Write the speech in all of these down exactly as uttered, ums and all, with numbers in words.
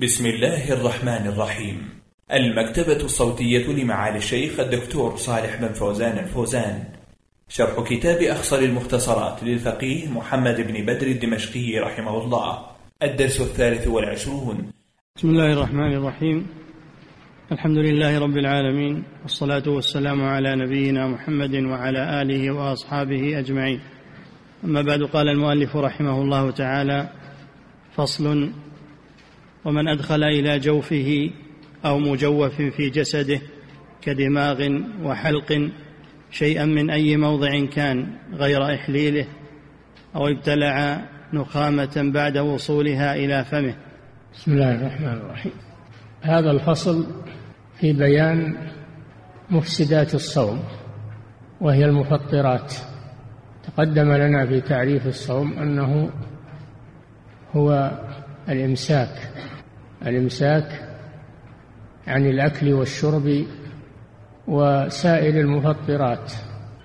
بسم الله الرحمن الرحيم. المكتبة الصوتية لمعالي الشيخ الدكتور صالح بن فوزان الفوزان، شرح كتاب أخصر المختصرات للفقيه محمد بن بدر الدمشقي رحمه الله، الدرس الثالث والعشرون. بسم الله الرحمن الرحيم. الحمد لله رب العالمين، والصلاة والسلام على نبينا محمد وعلى آله وأصحابه أجمعين. أما بعد، قال المؤلف رحمه الله تعالى: فصل: ومن أدخل إلى جوفه أو مجوف في جسده كدماغ وحلق شيئا من أي موضع كان غير إحليله، أو ابتلع نخامة بعد وصولها إلى فمه. بسم الله الرحمن الرحيم. هذا الفصل في بيان مفسدات الصوم، وهي المفطرات. تقدم لنا في تعريف الصوم أنه هو الإمساك الإمساك عن الأكل والشرب وسائر المفطرات.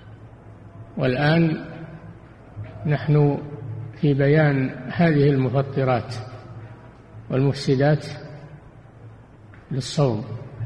والآن نحن في بيان هذه المفطرات والمفسدات للصوم.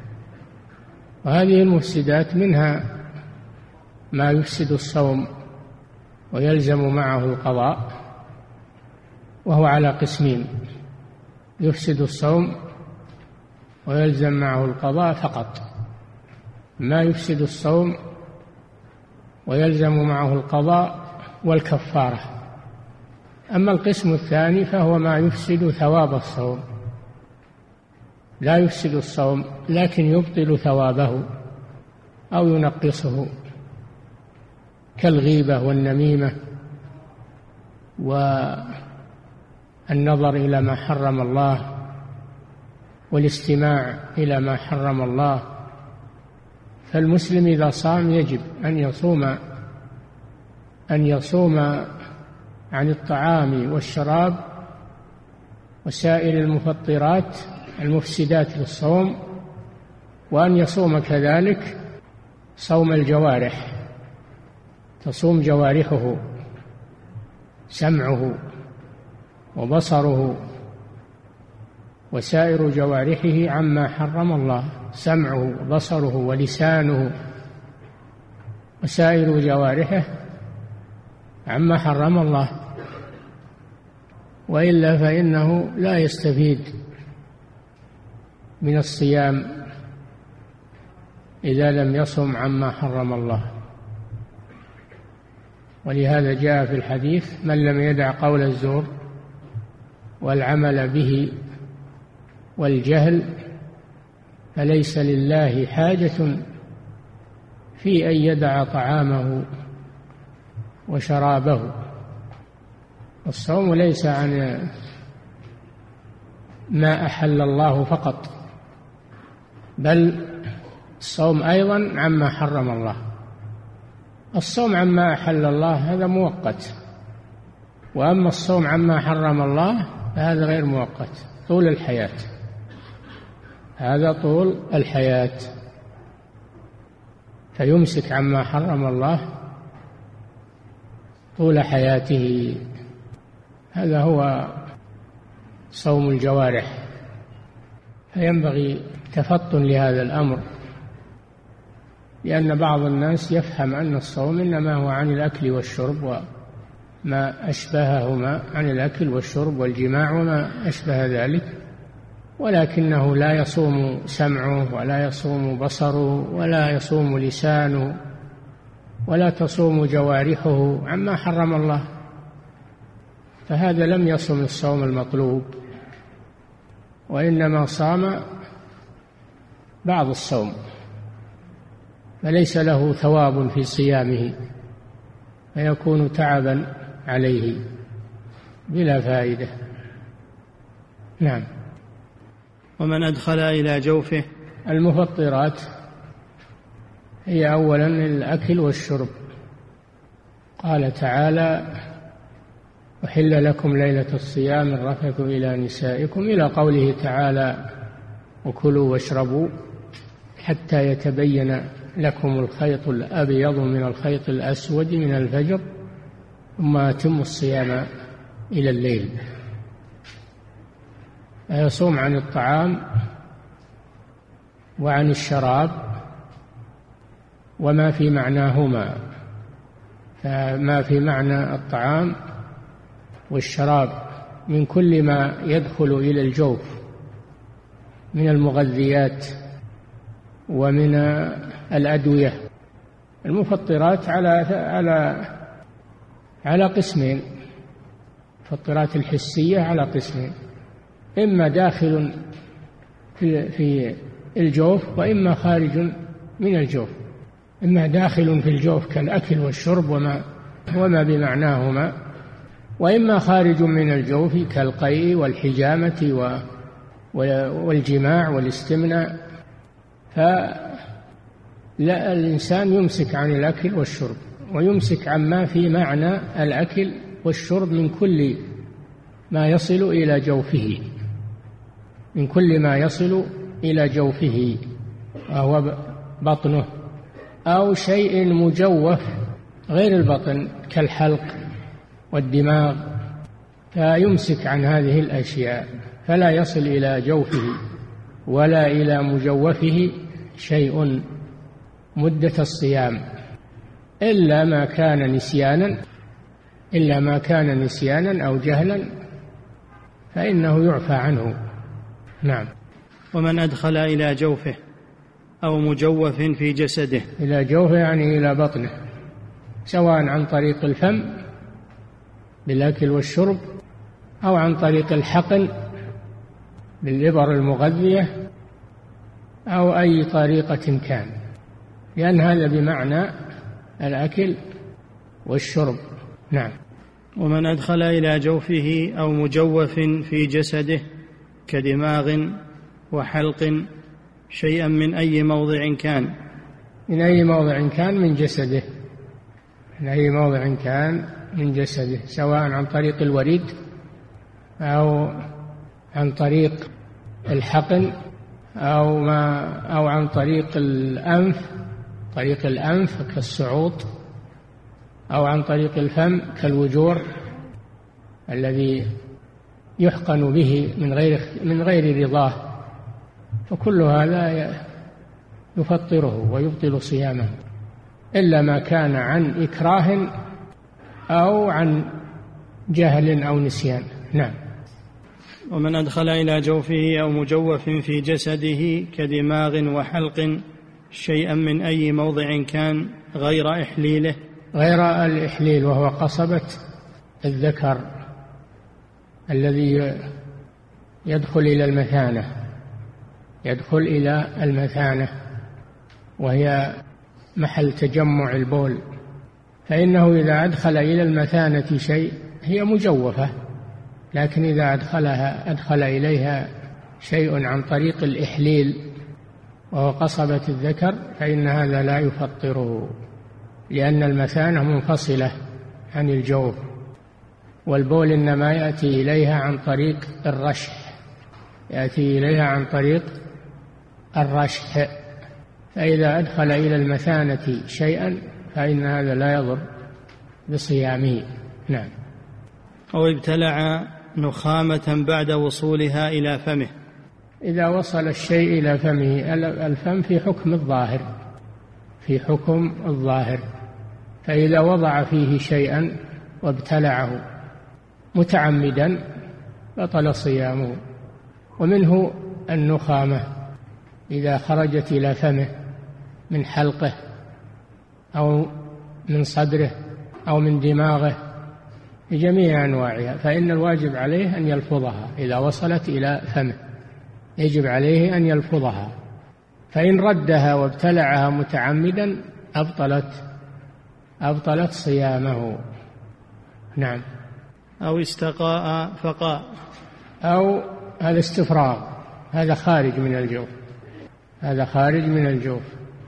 وهذه المفسدات منها ما يفسد الصوم ويلزم معه القضاء، وهو على قسمين: يفسد الصوم ويلزم معه القضاء فقط، ما يفسد الصوم ويلزم معه القضاء والكفارة. أما القسم الثاني فهو ما يفسد ثواب الصوم، لا يفسد الصوم لكن يبطل ثوابه أو ينقصه، كالغيبة والنميمة والنظر إلى ما حرم الله والاستماع إلى ما حرم الله. فالمسلم إذا صام يجب أن يصوم أن يصوم عن الطعام والشراب وسائر المفطرات المفسدات للصوم، وأن يصوم كذلك صوم الجوارح، تصوم جوارحه: سمعه وبصره وسائر جوارحه عما حرم الله، سمعه وبصره ولسانه وسائر جوارحه عما حرم الله، وإلا فإنه لا يستفيد من الصيام إذا لم يصم عما حرم الله. ولهذا جاء في الحديث: من لم يدع قول الزور والعمل به والجهل فليس لله حاجة في أن يدع طعامه وشرابه. الصوم ليس عن ما أحل الله فقط، بل الصوم أيضا عما حرم الله. الصوم عما أحل الله هذا مؤقت، وأما الصوم عما حرم الله فهذا غير مؤقت، طول الحياة، هذا طول الحياة. فيمسك عما حرم الله طول حياته، هذا هو صوم الجوارح. فينبغي تفطن لهذا الأمر، لأن بعض الناس يفهم أن الصوم إنما هو عن الأكل والشرب وما أشبههما، عن الأكل والشرب والجماع وما أشبه ذلك، ولكنه لا يصوم سمعه ولا يصوم بصره ولا يصوم لسانه ولا تصوم جوارحه عما حرم الله، فهذا لم يصم الصوم المطلوب، وإنما صام بعض الصوم، فليس له ثواب في صيامه، فيكون تعبا عليه بلا فائدة. نعم. ومن أدخل إلى جوفه، المفطرات هي أولا الأكل والشرب. قال تعالى: أحل لكم ليلة الصيام الرفث إلى نسائكم، إلى قوله تعالى: وكلوا واشربوا حتى يتبين لكم الخيط الأبيض من الخيط الأسود من الفجر ثم أتموا الصيام إلى الليل. يصوم عن الطعام وعن الشراب وما في معناهما. فما في معنى الطعام والشراب من كل ما يدخل إلى الجوف من المغذيات ومن الأدوية. المفطرات على على على قسمين، المفطرات الحسية على قسمين، إما داخل في في الجوف وإما خارج من الجوف. إما داخل في الجوف كالأكل والشرب وما وما بمعناهما، وإما خارج من الجوف كالقيء والحجامة والجماع والاستمناء. فلا الإنسان يمسك عن الأكل والشرب، ويمسك عما في معنى الأكل والشرب من كل ما يصل إلى جوفه، من كل ما يصل إلى جوفه وهو بطنه أو شيء مجوف غير البطن كالحلق والدماغ، فيمسك عن هذه الأشياء فلا يصل إلى جوفه ولا إلى مجوفه شيء مدة الصيام، إلا ما كان نسيانا إلا ما كان نسيانا أو جهلا فإنه يعفى عنه. نعم. ومن أدخل إلى جوفه أو مجوف في جسده. إلى جوفه يعني إلى بطنه، سواء عن طريق الفم بالأكل والشرب أو عن طريق الحقن بالإبر المغذية أو أي طريقة كان، لأن هذا بمعنى الأكل والشرب. نعم. ومن أدخل إلى جوفه أو مجوف في جسده كدماغ وحلق شيئا من أي موضع كان. من أي موضع كان من جسده، من أي موضع كان من جسده، سواء عن طريق الوريد أو عن طريق الحقن أو ما أو عن طريق الأنف، طريق الأنف كالصعوط، أو عن طريق الفم كالوجور الذي يحقن به من غير من غير رضاه، فكل هذا يفطره ويبطل صيامه، إلا ما كان عن إكراه أو عن جهل أو نسيان. نعم. ومن أدخل إلى جوفه أو مجوف في جسده كدماغ وحلق شيئا من أي موضع كان غير إحليله. غير الإحليل وهو قصبة الذكر الذي يدخل إلى المثانة، يدخل إلى المثانة وهي محل تجمع البول، فإنه إذا أدخل إلى المثانة شيء هي مجوفة، لكن إذا أدخلها أدخل إليها شيء عن طريق الإحليل وهو قصبة الذكر فإن هذا لا يفطره، لأن المثانة منفصلة عن الجوف، والبول إنما يأتي إليها عن طريق الرشح، يأتي إليها عن طريق الرشح، فإذا أدخل إلى المثانة شيئا فإن هذا لا يضر بصيامه. نعم. أو ابتلع نخامة بعد وصولها إلى فمه. إذا وصل الشيء إلى فمه، الفم في حكم الظاهر، في حكم الظاهر، فإذا وضع فيه شيئا وابتلعه متعمدا بطل صيامه. ومنه النخامة إذا خرجت إلى فمه من حلقه أو من صدره أو من دماغه بجميع أنواعها، فإن الواجب عليه أن يلفظها إذا وصلت إلى فمه، يجب عليه أن يلفظها، فإن ردها وابتلعها متعمدا أبطلت أبطلت صيامه. نعم. أو استقاء فقاء، أو هذا استفراغ، هذا خارج من الجوف، هذا خارج من الجوف.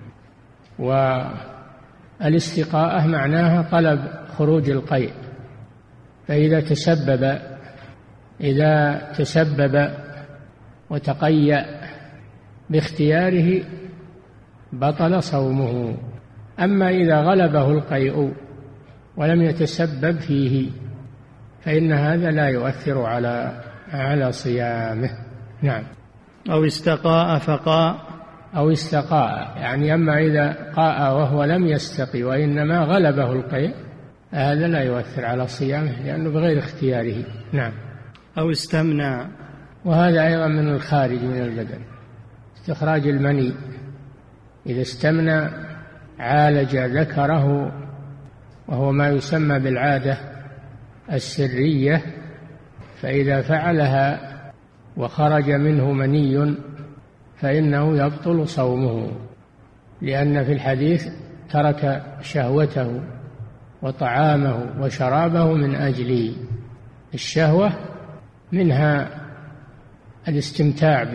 والاستقاءة معناها طلب خروج القيء، فإذا تسبب إذا تسبب وتقيأ باختياره بطل صومه. أما إذا غلبه القيء ولم يتسبب فيه فإن هذا لا يؤثر على على صيامه. نعم. أو استقاء فقاء أو استقاء، يعني أما إذا قاء وهو لم يستقي وإنما غلبه القيء هذا لا يؤثر على صيامه لأنه بغير اختياره. نعم. أو استمنى، وهذا أيضا من الخارج من البدن، استخراج المني. إذا استمنى عالج ذكره، وهو ما يسمى بالعادة السرية، فإذا فعلها وخرج منه مني فإنه يبطل صومه، لأن في الحديث ترك شهوته وطعامه وشرابه من أجلي. الشهوة منها الاستمتاع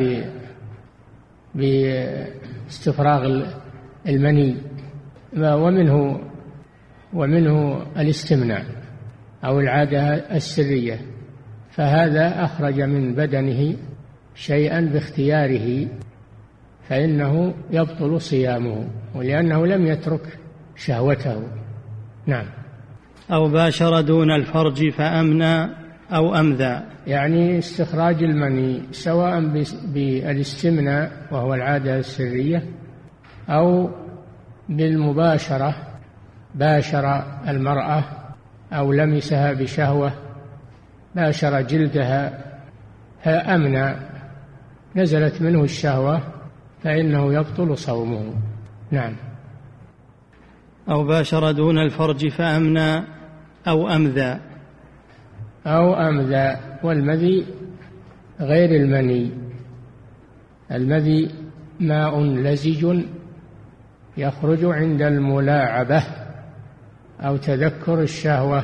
باستفراغ المني، ومنه ومنه الاستمناء أو العادة السرية، فهذا أخرج من بدنه شيئا باختياره فإنه يبطل صيامه، ولأنه لم يترك شهوته. نعم. أو باشر دون الفرج فأمنى أو أمذى، يعني استخراج المني سواء بالاستمناء وهو العادة السرية أو بالمباشرة، باشر المرأة أو لمسها بشهوة، باشر جلدها فأمنى نزلت منه الشهوة فإنه يبطل صومه. نعم. أو باشر دون الفرج فأمنى أو أمذى، أو أمذى، والمذي غير المني. المذي ماء لزج يخرج عند الملاعبة أو تذكر الشهوة،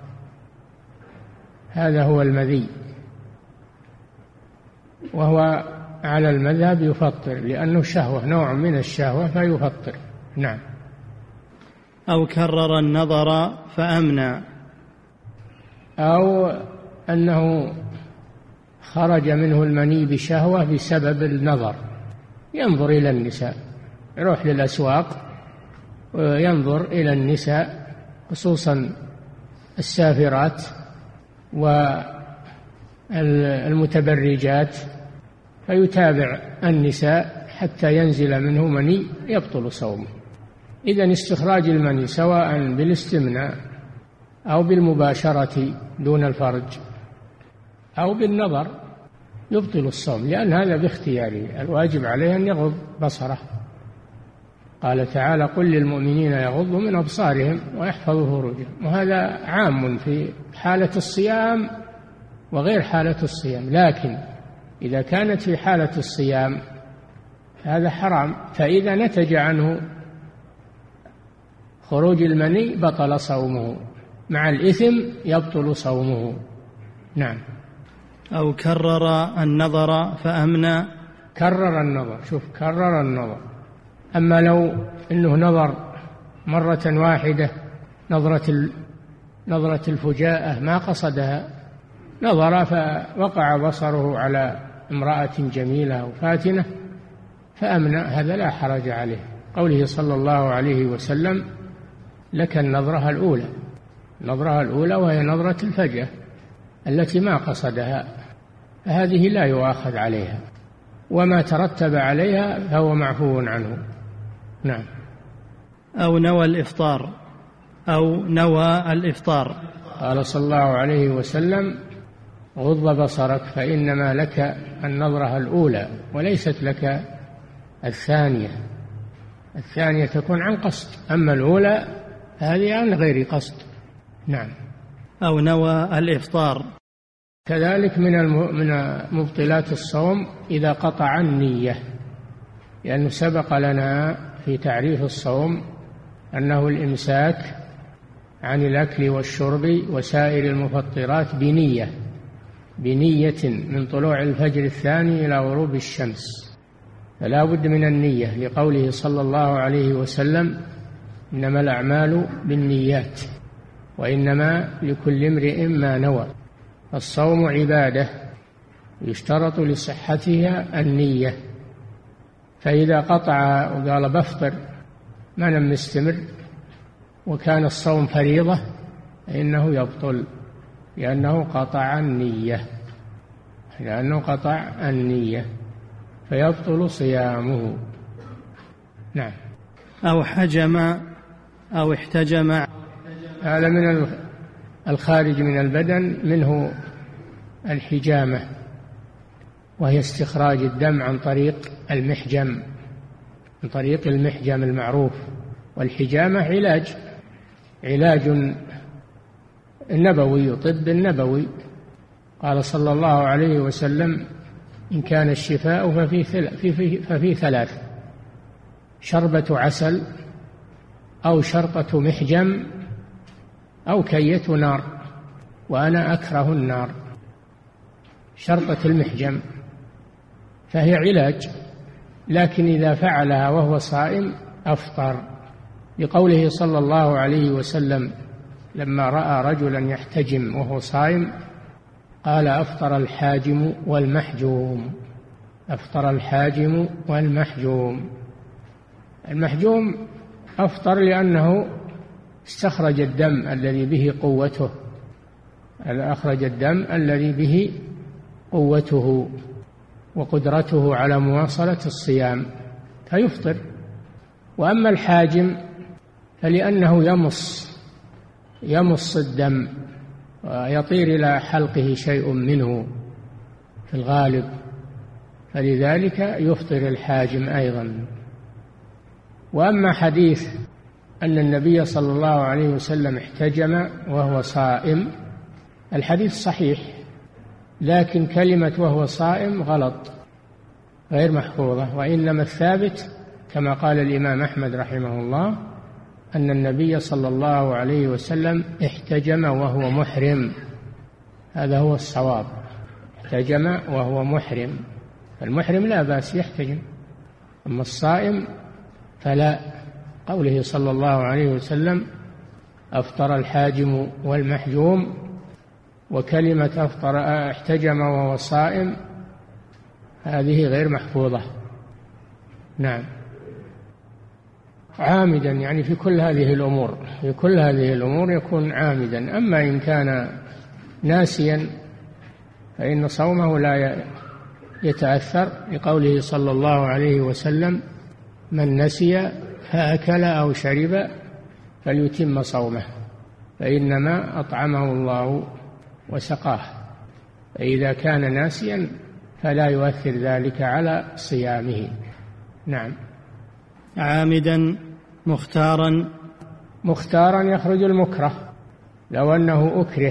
هذا هو المذي، وهو على المذهب يفطر لأنه شهوة، نوع من الشهوة فيفطر. نعم. أو كرر النظر فأمنى، أو أنه خرج منه المني بشهوة بسبب النظر، ينظر إلى النساء، يروح للأسواق وينظر إلى النساء خصوصا السافرات والمتبرجات، فيتابع النساء حتى ينزل منه مني يبطل صومه. إذن استخراج المني سواء بالاستمناء أو بالمباشرة دون الفرج أو بالنظر يبطل الصوم، لأن هذا باختياره، الواجب عليه أن يغض بصره. قال تعالى: قل للمؤمنين يغضوا من أبصارهم ويحفظوا فروجهم، وهذا عام في حالة الصيام وغير حالة الصيام، لكن إذا كانت في حالة الصيام هذا حرام، فإذا نتج عنه خروج المني بطل صومه، مع الإثم يبطل صومه. نعم. أو كرر النظر فأمنى، كرر النظر، شوف كرر النظر، أما لو أنه نظر مرة واحدة، نظرة نظرة الفجاءة ما قصدها، نظر فوقع بصره على امرأة جميلة أو فاتنة فأمنى، هذا لا حرج عليه، قوله صلى الله عليه وسلم: لك النظرة الأولى، النظرة الأولى وهي نظرة الفجأة التي ما قصدها، فهذه لا يؤاخذ عليها، وما ترتب عليها فهو معفو عنه. نعم. أو نوى الإفطار، أو نوى الإفطار، قال صلى الله عليه وسلم: غض بصرك فإنما لك النظرة الأولى وليست لك الثانية، الثانية تكون عن قصد، أما الأولى هذه عن غير قصد. نعم. أو نوى الإفطار، كذلك من من مبطلات الصوم إذا قطع النية، لأنه سبق لنا في تعريف الصوم أنه الإمساك عن الأكل والشرب وسائر المفطرات بنية، بنية من طلوع الفجر الثاني إلى غروب الشمس، فلا بد من النية، لقوله صلى الله عليه وسلم: إنما الأعمال بالنيات وإنما لكل امرئ ما نوى. الصوم عبادة يشترط لصحتها النية، فإذا قطع وقال بفطر ما لم يستمر وكان الصوم فريضة فإنه يبطل، لأنه قطع النية. لأنه قطع النية فيبطل صيامه. نعم. أو حجم أو احتجم، هذا من الخارج من البدن، منه الحجامة وهي استخراج الدم عن طريق المحجم، عن طريق المحجم المعروف. والحجامة علاج علاج نبوي، طب نبوي. قال صلى الله عليه وسلم: إن كان الشفاء ففي, ففي, ففي ثلاث: شربة عسل، أو شرطة محجم، أو كية نار. وأنا أكره النار. شرطة المحجم فهي علاج، لكن إذا فعلها وهو صائم أفطر، لقوله صلى الله عليه وسلم لما رأى رجلا يحتجم وهو صائم قال: أفطر الحاجم والمحجوم. أفطر الحاجم والمحجوم. المحجوم أفطر لأنه استخرج الدم الذي به قوته، أخرج الدم الذي به قوته وقدرته على مواصلة الصيام فيفطر. وأما الحاجم فلأنه يمص يمص الدم ويطير إلى حلقه شيء منه في الغالب، فلذلك يفطر الحاجم أيضا. وأما حديث أن النبي صلى الله عليه وسلم احتجم وهو صائم، الحديث صحيح، لكن كلمة وهو صائم غلط، غير محفوظة. وإنما الثابت كما قال الإمام أحمد رحمه الله أن النبي صلى الله عليه وسلم احتجم وهو محرم، هذا هو الصواب، احتجم وهو محرم. المحرم لا بأس يحتجم، أما الصائم فلا. قوله صلى الله عليه وسلم: أفطر الحاجم والمحجوم، وكلمة أفطر احتجم وهو صائم هذه غير محفوظة. نعم. عامدا يعني في كل هذه الأمور، في كل هذه الأمور يكون عامدا. أما إن كان ناسيا فإن صومه لا يتأثر، لقوله صلى الله عليه وسلم: من نسي فأكل أو شرب فليتم صومه، فإنما أطعمه الله وسقاه. فإذا كان ناسيا فلا يؤثر ذلك على صيامه. نعم. عامدا مختارا، مختارا يخرج المكره، لو أنه أكره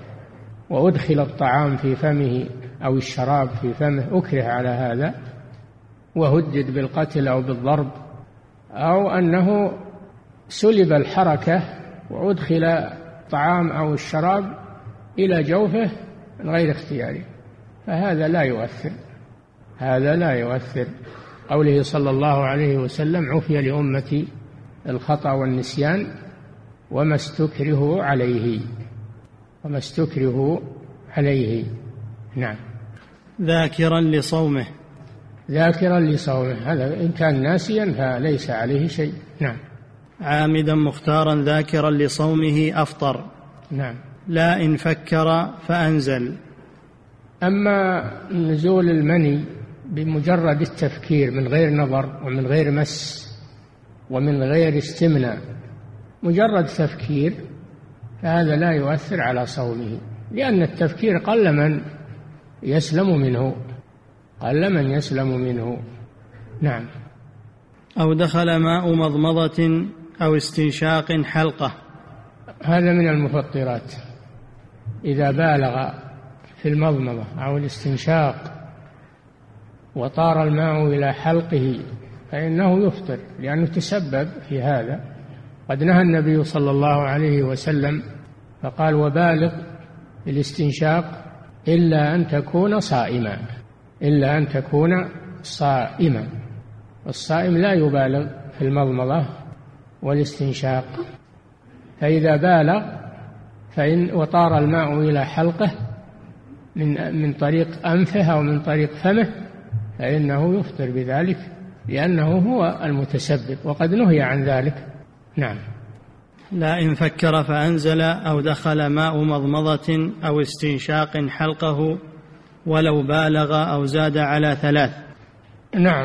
وأدخل الطعام في فمه أو الشراب في فمه أكره على هذا وهدد بالقتل أو بالضرب، أو أنه سلب الحركة وأدخل الطعام أو الشراب إلى جوفه من غير اختياره، فهذا لا يؤثر، هذا لا يؤثر. قوله صلى الله عليه وسلم: عفي لأمتي الخطأ والنسيان وما استكرهوا عليه، وما استكرهوا عليه. نعم. ذاكرا لصومه، ذاكرا لصومه، هذا إن كان ناسيا فليس عليه شيء. نعم. عامدا مختارا ذاكرا لصومه أفطر. نعم. لا إن فكر فأنزل. أما نزول المني بمجرد التفكير من غير نظر ومن غير مس ومن غير استمناء، مجرد تفكير، فهذا لا يؤثر على صومه، لأن التفكير قل من يسلم منه، قل من يسلم منه. نعم. أو دخل ماء مضمضة أو استنشاق حلقة، هذا من المفطرات. إذا بالغ في المضمضة أو الاستنشاق وطار الماء إلى حلقه فإنه يفطر، لأنه تسبب في هذا. قد نهى النبي صلى الله عليه وسلم فقال: وبالغ في الاستنشاق إلا أن تكون صائما، إلا أن تكون صائما. والصائم لا يبالغ في المضمضة والاستنشاق، فإذا بالغ فإن وطار الماء إلى حلقه من من طريق أنفه أو من طريق فمه فإنه يفطر بذلك، لأنه هو المتسبب، وقد نهي عن ذلك. نعم. لا إن فكر فأنزل أو دخل ماء مضمضة أو استنشاق حلقه ولو بالغ أو زاد على ثلاث. نعم.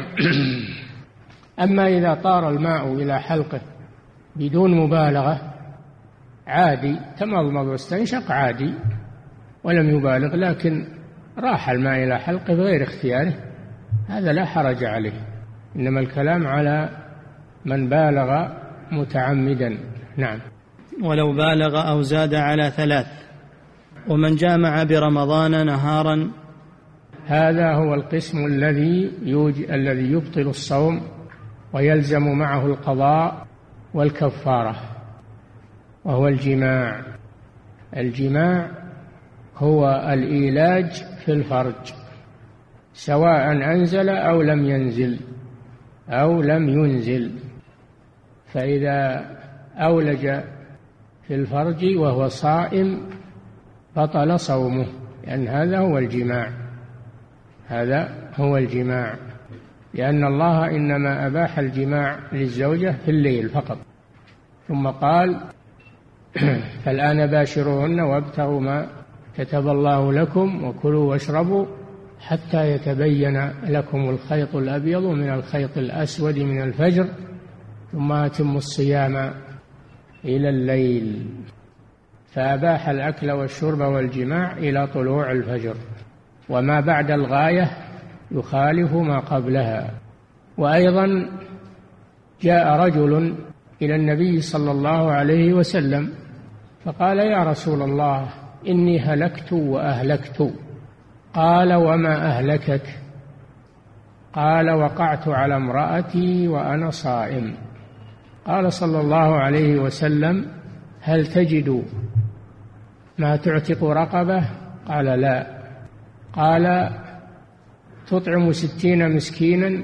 أما إذا طار الماء إلى حلقه بدون مبالغة عادي، تمضمض واستنشق عادي ولم يبالغ، لكن راح الماء إلى حلقه بغير اختياره، هذا لا حرج عليه، إنما الكلام على من بالغ متعمدا. نعم. ولو بالغ أو زاد على ثلاث. ومن جامع برمضان نهارا، هذا هو القسم الذي يوج... الذي يبطل الصوم ويلزم معه القضاء والكفارة، وهو الجماع. الجماع هو الإيلاج في الفرج، سواء أنزل أو لم ينزل أو لم ينزل. فإذا أولج في الفرج وهو صائم بطل صومه، لأن هذا هو الجماع، هذا هو الجماع، لأن الله إنما أباح الجماع للزوجة في الليل فقط، ثم قال فالآن باشروهن وابتغوا ما كتب الله لكم وكلوا واشربوا حتى يتبين لكم الخيط الأبيض من الخيط الأسود من الفجر ثم أتموا الصيام إلى الليل. فأباح الأكل والشرب والجماع إلى طلوع الفجر، وما بعد الغاية يخالف ما قبلها. وأيضا جاء رجل إلى النبي صلى الله عليه وسلم فقال يا رسول الله إني هلكت وأهلكت. قال وما أهلكك؟ قال وقعت على امرأتي وأنا صائم. قال صلى الله عليه وسلم هل تجد ما تعتق رقبة؟ قال لا. قال تطعم ستين مسكينا؟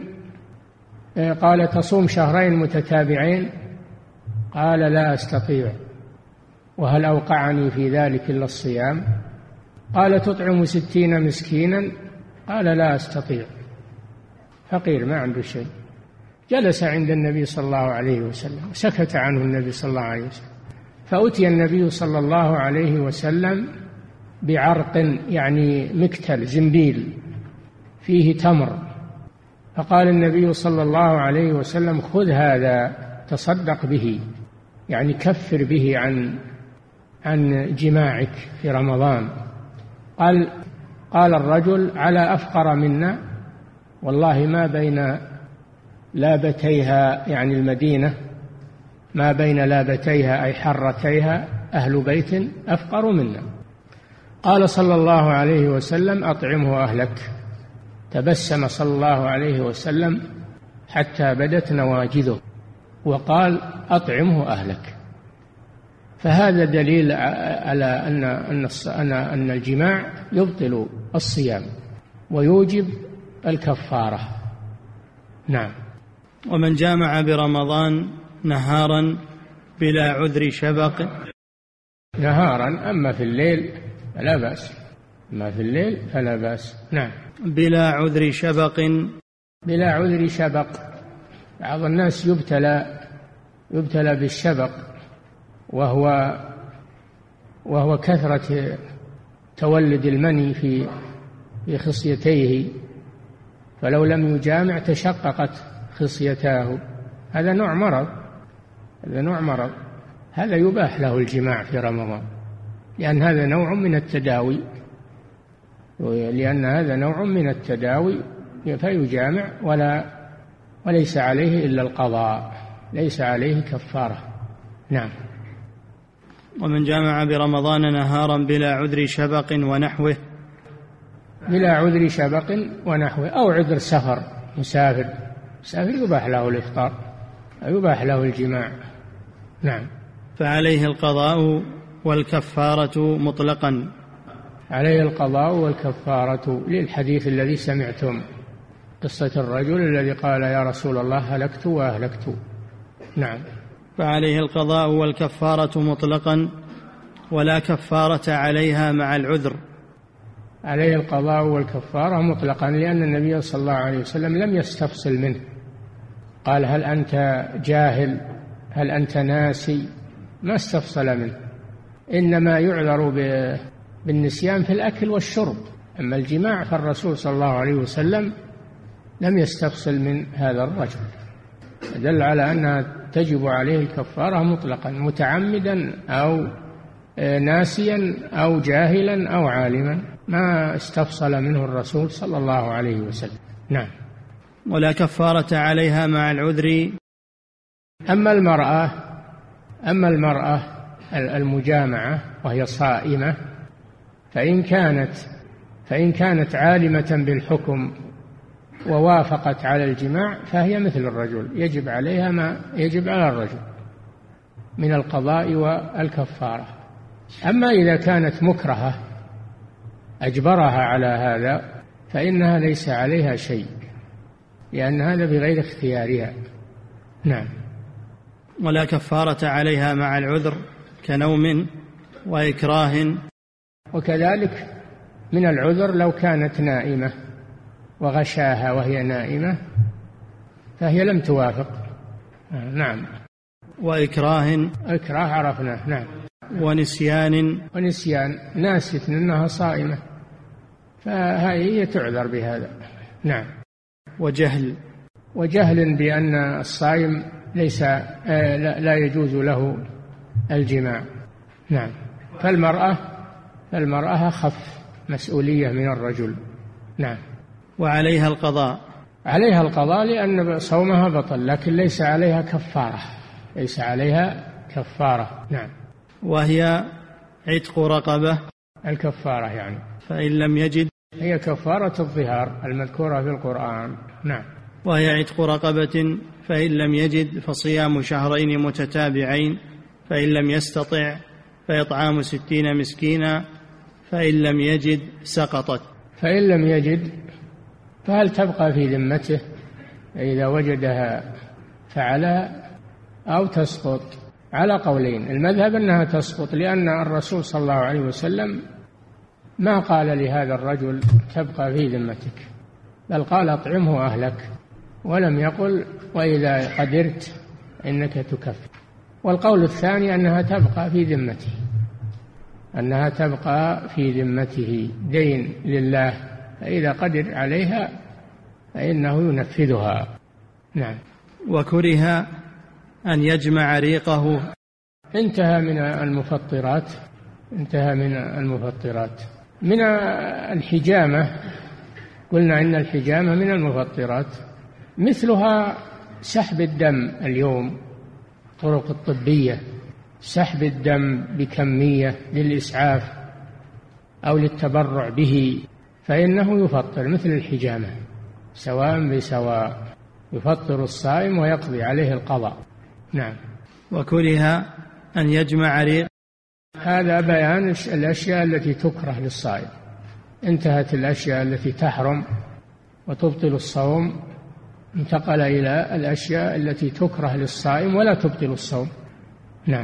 قال تصوم شهرين متتابعين؟ قال لا أستطيع. وهل أوقعني في ذلك إلا الصيام؟ قال تطعم ستين مسكينا؟ قال لا أستطيع، فقير ما عنده شيء. جلس عند النبي صلى الله عليه وسلم، سكت عنه النبي صلى الله عليه وسلم، فأتي النبي صلى الله عليه وسلم بعرق يعني مكتل زنبيل فيه تمر، فقال النبي صلى الله عليه وسلم خذ هذا تصدق به، يعني كفر به عن عن جماعك في رمضان. قال قال الرجل على أفقر منا والله ما بين لابتيها يعني المدينة ما بين لابتيها أي حرتيها أهل بيت أفقر منا. قال صلى الله عليه وسلم أطعمه أهلك. تبسم صلى الله عليه وسلم حتى بدت نواجذه وقال أطعمه أهلك. فهذا دليل على أن أن أن الجماع يبطل الصيام ويوجب الكفارة. نعم. ومن جامع برمضان نهارا بلا عذر شبق. نهارا، أما في الليل فلا بأس، أما في الليل فلا بأس. نعم. بلا عذر شبق. بلا عذر شبق، بعض الناس يبتلى يبتلى بالشبق وهو وهو كثرة تولد المني في في خصيتيه، فلو لم يجامع تشققت خصيتاه. هذا نوع مرض، هذا نوع مرض، هذا يباح له الجماع في رمضان، لأن هذا نوع من التداوي، لأن هذا نوع من التداوي فيجامع ولا وليس عليه إلا القضاء، ليس عليه كفارة. نعم. ومن جامع برمضان نهارا بلا عذر شبق ونحوه. بلا عذر شبق ونحوه، أو عذر سفر، مسافر مسافر يباح له الإفطار، يباح له الجماع. نعم. فعليه القضاء والكفارة مطلقا. عليه القضاء والكفارة للحديث الذي سمعتم، قصة الرجل الذي قال يا رسول الله هلكت وأهلكت. نعم. فعليه القضاء والكفارة مطلقا ولا كفارة عليها مع العذر. عليه القضاء والكفارة مطلقا، لأن النبي صلى الله عليه وسلم لم يستفصل منه، قال هل أنت جاهل، هل أنت ناسي، ما استفصل منه، إنما يعذر بالنسيان في الأكل والشرب، أما الجماع فالرسول صلى الله عليه وسلم لم يستفصل من هذا الرجل، دل على أنها تجب عليه الكفارة مطلقا، متعمدا أو ناسيا أو جاهلا أو عالما، ما استفصل منه الرسول صلى الله عليه وسلم. نعم. ولا كفارة عليها مع العذر. أما المرأة أما المرأة المجامعة وهي صائمة، فإن كانت فإن كانت عالمة بالحكم ووافقت على الجماع فهي مثل الرجل، يجب عليها ما يجب على الرجل من القضاء والكفارة. أما إذا كانت مكرهة أجبرها على هذا فإنها ليس عليها شيء، لأن هذا بغير اختيارها. نعم. ولا كفارة عليها مع العذر كنوم وإكراه. وكذلك من العذر لو كانت نائمة وغشاها وهي نائمة فهي لم توافق. نعم. وإكراه. إكراه عرفناه. نعم. ونسيان. ونسيان، ناسية أنها صائمة فهي تعذر بهذا. نعم. وجهل. وجهل بأن الصائم ليس لا يجوز له الجماع. نعم. فالمرأة فالمرأة أخف مسؤولية من الرجل. نعم. وعليها القضاء. عليها القضاء لأن صومها بطل، لكن ليس عليها كفارة ليس عليها كفارة. نعم. وهي عتق رقبة. الكفارة يعني فإن لم يجد. هي كفارة الظهار المذكورة في القرآن. نعم. وهي عتق رقبة فإن لم يجد فصيام شهرين متتابعين، فإن لم يستطع فإطعام ستين مسكينا، فإن لم يجد سقطت. فإن لم يجد فهل تبقى في ذمته إذا وجدها فعلها أو تسقط؟ على قولين. المذهب أنها تسقط، لأن الرسول صلى الله عليه وسلم ما قال لهذا الرجل تبقى في ذمتك، بل قال أطعمه أهلك، ولم يقل وإذا قدرت إنك تكفر. والقول الثاني أنها تبقى في ذمته أنها تبقى في ذمته دين لله، فإذا قدر عليها فإنه ينفذها. نعم. وكره أن يجمع ريقه. انتهى من المفطرات انتهى من المفطرات من الحجامة. قلنا إن الحجامة من المفطرات، مثلها سحب الدم اليوم، طرق الطبية، سحب الدم بكمية للإسعاف أو للتبرع به، فإنه يفطر مثل الحجامة سواء بسواء، يفطر الصائم ويقضي عليه القضاء. نعم. وكره أن يجمع ريق. هذا بيان الأشياء التي تكره للصائم. انتهت الأشياء التي تحرم وتبطل الصوم، انتقل إلى الأشياء التي تكره للصائم ولا تبطل الصوم. نعم.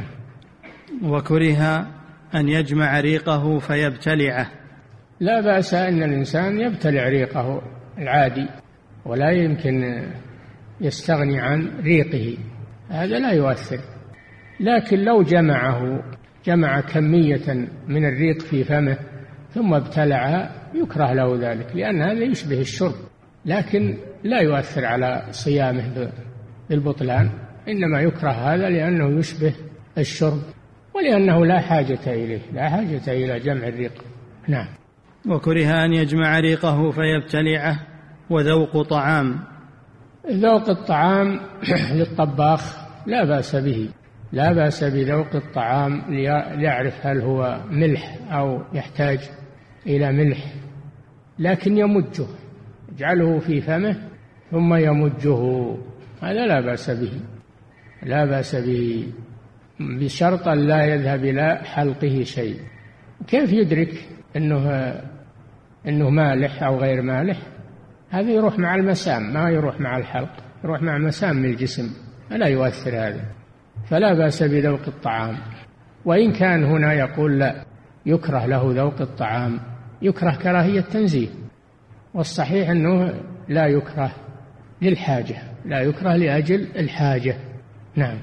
وكره أن يجمع ريقه فيبتلعه. لا بأس أن الإنسان يبتلع ريقه العادي، ولا يمكن يستغني عن ريقه، هذا لا يؤثر. لكن لو جمعه جمع كمية من الريق في فمه ثم ابتلعها يكره له ذلك، لأن هذا يشبه الشرب، لكن لا يؤثر على صيامه بالبطلان، إنما يكره هذا لأنه يشبه الشرب، ولأنه لا حاجة إليه لا حاجة إلى جمع الريق. نعم. وكره أن يجمع ريقه فيبتلعه. وذوق طعام. ذوق الطعام للطباخ لا بأس به، لا بأس بذوق الطعام ليعرف هل هو ملح أو يحتاج إلى ملح، لكن يمجه، يجعله في فمه ثم يمجه، هذا لا بأس به لا بأس به بشرط أن لا يذهب إلى حلقه شيء. كيف يدرك أنه أنه مالح أو غير مالح؟ هذا يروح مع المسام، ما يروح مع الحلق، يروح مع مسام الجسم، لا يؤثر هذا، فلا بأس بذوق الطعام. وإن كان هنا يقول لا يكره له ذوق الطعام، يكره كراهية تنزيه، والصحيح أنه لا يكره للحاجة، لا يكره لأجل الحاجة. نعم.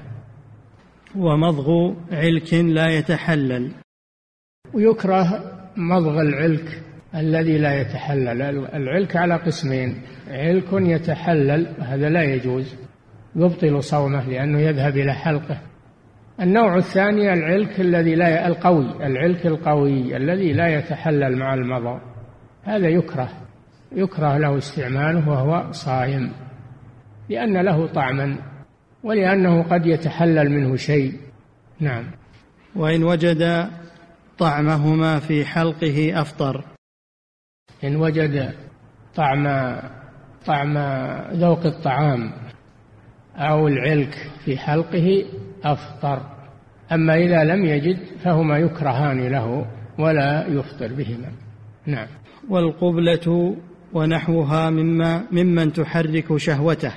ومضغ علك لا يتحلل. ويكره مضغ العلك الذي لا يتحلل. العلك على قسمين: علك يتحلل هذا لا يجوز، يبطل صومه لأنه يذهب إلى حلقه. النوع الثاني العلك الذي لا القوي، العلك القوي الذي لا يتحلل مع المضى، هذا يكره يكره له استعماله وهو صائم، لأن له طعما ولأنه قد يتحلل منه شيء. نعم. وإن وجد طعمهما في حلقه أفطر. إن وجد طعم طعم ذوق الطعام أو العلك في حلقه أفطر. أما إذا لم يجد فهما يكرهان له ولا يفطر بهما. نعم. والقبلة ونحوها مما ممن تحرك شهوته.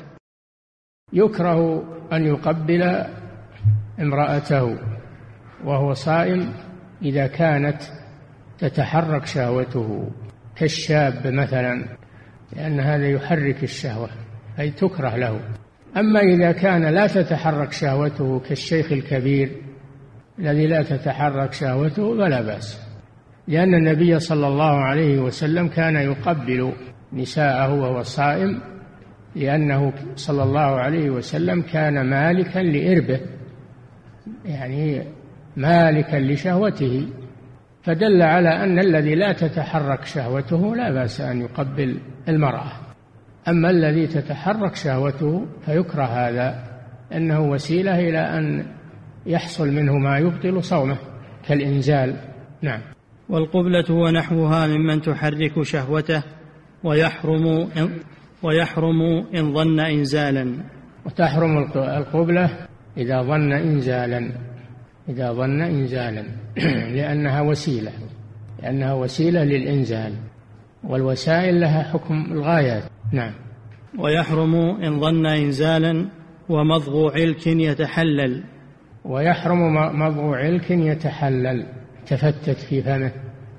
يكره أن يقبل امرأته وهو صائم إذا كانت تتحرك شهوته، كالشاب مثلا، لأن هذا يحرك الشهوة أي تكره له. أما إذا كان لا تتحرك شهوته كالشيخ الكبير الذي لا تتحرك شهوته فلا بأس، لأن النبي صلى الله عليه وسلم كان يقبل نساءه وهو صائم، لأنه صلى الله عليه وسلم كان مالكا لإربه، يعني مالكا لشهوته، فدل على أن الذي لا تتحرك شهوته لا بأس أن يقبل المرأة. أما الذي تتحرك شهوته فيكره هذا، أنه وسيلة إلى أن يحصل منه ما يبطل صومه كالإنزال. نعم. والقبلة ونحوها ممن تحرك شهوته ويحرم ويحرم إن ظن إنزالا. وتحرم القبلة إذا ظن إنزالا إذا ظن إنزالا لأنها وسيلة لأنها وسيلة للإنزال، والوسائل لها حكم الغايات. نعم. ويحرم إن ظن إنزالا ومضغ علك يتحلل. ويحرم مضغ علك يتحلل، تفتت في فمه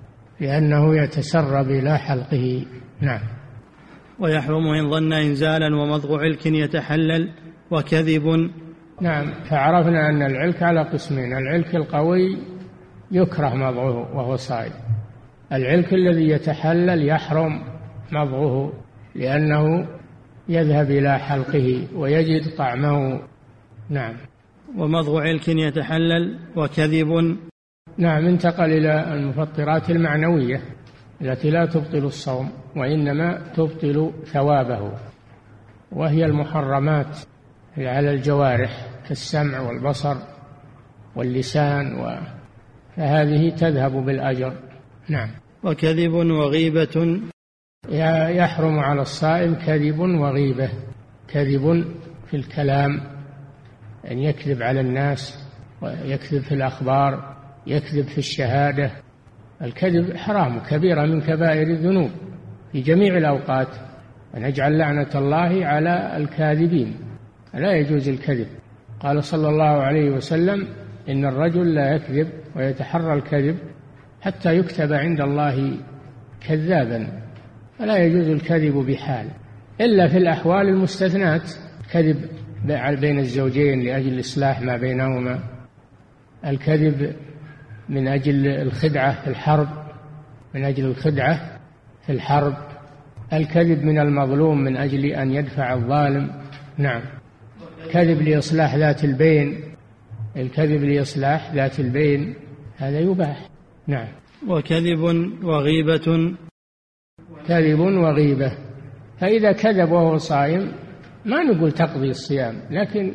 لأنه يتسرب إلى حلقه. نعم. ويحرم إن ظن إنزالا ومضغ علك يتحلل وكذب. نعم. فعرفنا أن العلك على قسمين: العلك القوي يكره مضغه وهو صائم، العلك الذي يتحلل يحرم مضغه لأنه يذهب إلى حلقه ويجد طعمه. نعم. ومضغ علك يتحلل وكذب. نعم. انتقل إلى المفطرات المعنوية التي لا تبطل الصوم وإنما تبطل ثوابه، وهي المحرمات على الجوارح كالسمع والبصر واللسان، و... فهذه تذهب بالأجر. نعم. وكذب وغيبة. يحرم على الصائم كذب وغيبة. كذب في الكلام، أن يكذب على الناس ويكذب في الأخبار، يكذب في الشهادة. الكذب حرام، كبيرة من كبائر الذنوب في جميع الأوقات، ونجعل لعنة الله على الكاذبين، لا يجوز الكذب. قال صلى الله عليه وسلم: إن الرجل لا يكذب ويتحرى الكذب حتى يكتب عند الله كذابا، فلا يجوز الكذب بحال إلا في الأحوال المستثنات، كذب بين الزوجين لأجل إصلاح ما بينهما، الكذب من أجل الخدعة في الحرب من أجل الخدعة في الحرب الكذب من المظلوم من أجل أن يدفع الظالم. نعم. كذب لإصلاح ذات البين، الكذب لإصلاح ذات البين هذا يباح. نعم. وكذب وغيبة. كذب وغيبة، فإذا كذب وهو صائم ما نقول تقضي الصيام، لكن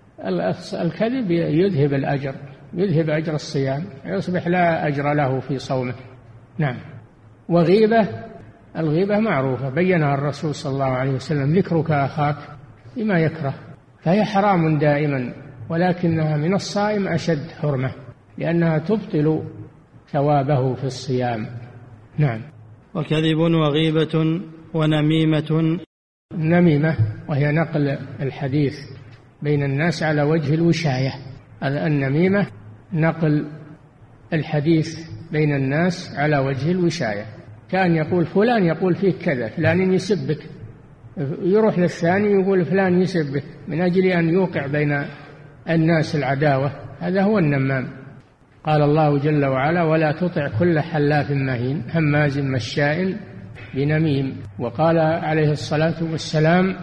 الكذب يذهب الأجر، يذهب أجر الصيام، يصبح لا أجر له في صومه. نعم. وغيبة، الغيبة معروفة بينها الرسول صلى الله عليه وسلم: ذكرك أخاك بما يكره، فهي حرام دائما، ولكنها من الصائم أشد حرمة لأنها تبطل ثوابه في الصيام. نعم. وكذب وغيبة ونميمة. النميمة وهي نقل الحديث بين الناس على وجه الوشاية. النميمة نقل الحديث بين الناس على وجه الوشاية، كان يقول فلان يقول فيك كذا، فلان يسبك، يروح للثاني يقول فلان يسبك من أجل أن يوقع بين الناس العداوة، هذا هو النمام. قال الله جل وعلا: ولا تطع كل حلاف مهين هماز مشاء بنميم. وقال عليه الصلاة والسلام: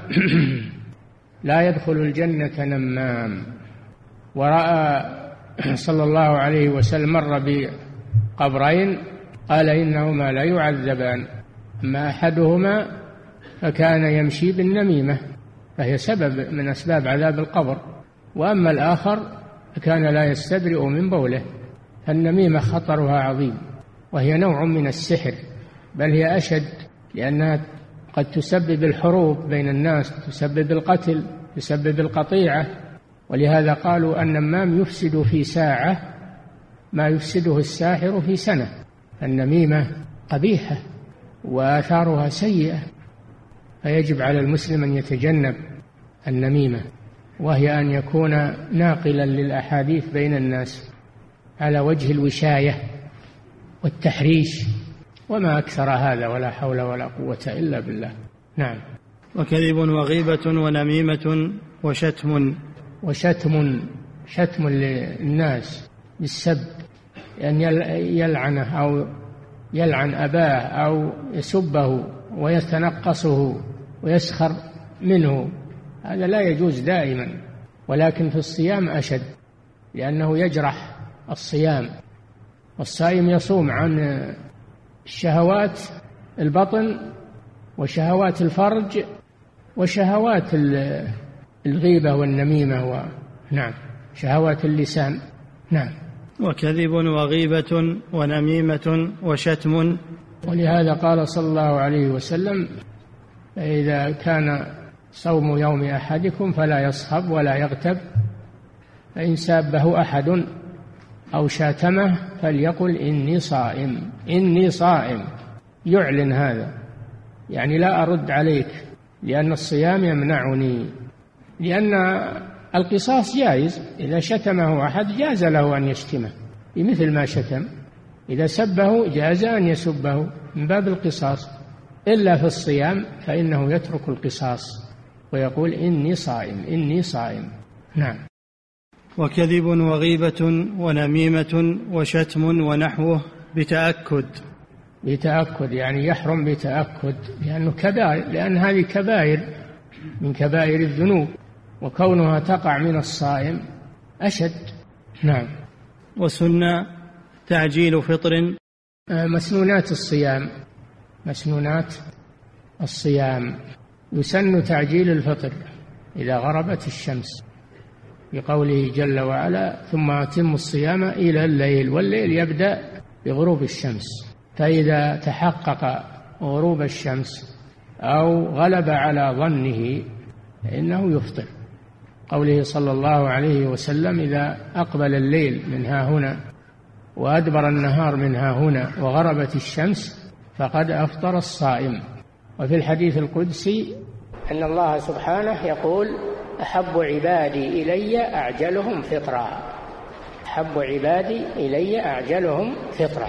لا يدخل الجنة نمام. ورأى صلى الله عليه وسلم مر بقبرين قال: إنهما لا يعذبان، أما أحدهما فكان يمشي بالنميمة فهي سبب من أسباب عذاب القبر، وأما الآخر فكان لا يستبرئ من بوله. فالنميمة خطرها عظيم، وهي نوع من السحر، بل هي أشد، لأنها قد تسبب الحروب بين الناس، تسبب القتل، تسبب القطيعة. ولهذا قالوا النمام يفسد في ساعة ما يفسده الساحر في سنة. النميمة قبيحة وآثارها سيئة، فيجب على المسلم أن يتجنب النميمة، وهي أن يكون ناقلا للأحاديث بين الناس على وجه الوشاية والتحريش، وما أكثر هذا، ولا حول ولا قوة إلا بالله. نعم. وكذب وغيبة ونميمة وشتم. وشتم شتم للناس بالسب، أن يلعنه أو يلعن أباه أو يسبه ويتنقصه ويسخر منه، هذا لا يجوز دائما، ولكن في الصيام أشد، لأنه يجرح الصيام. والصائم يصوم عن شهوات البطن وشهوات الفرج وشهوات الغيبة والنميمة و... نعم، شهوات اللسان. نعم. وكذب وغيبة ونميمة وشتم. ولهذا قال صلى الله عليه وسلم: إذا كان صوم يوم أحدكم فلا يصخب ولا يغتب، فإن سابه أحد أو شاتمه فليقل إني صائم، إني صائم، يعلن هذا، يعني لا أرد عليك، لأن الصيام يمنعني. لأن القصاص جائز، إذا شتمه أحد جاز له أن يشتمه بمثل ما شتم، إذا سبه جاز أن يسبه من باب القصاص، إلا في الصيام فإنه يترك القصاص ويقول إني صائم، إني صائم. نعم. وكذب وغيبة ونميمة وشتم ونحوه بتأكد. بتأكد يعني يحرم بتأكد، لأنه كبائر، لأن هذه كبائر من كبائر الذنوب، وكونها تقع من الصائم أشد. نعم. وسنة تعجيل فطر. مسنونات الصيام، مسنونات الصيام يسن تعجيل الفطر إذا غربت الشمس، بقوله جل وعلا: ثم أتموا الصيام إلى الليل، والليل يبدأ بغروب الشمس. فإذا تحقق غروب الشمس أو غلب على ظنه فإنه يفطر. قوله صلى الله عليه وسلم: إذا أقبل الليل من ها هنا وأدبر النهار من ها هنا وغربت الشمس فقد أفطر الصائم. وفي الحديث القدسي أن الله سبحانه يقول: أحب عبادي إلي أعجلهم فطرا، أحب عبادي إلي أعجلهم فطرا.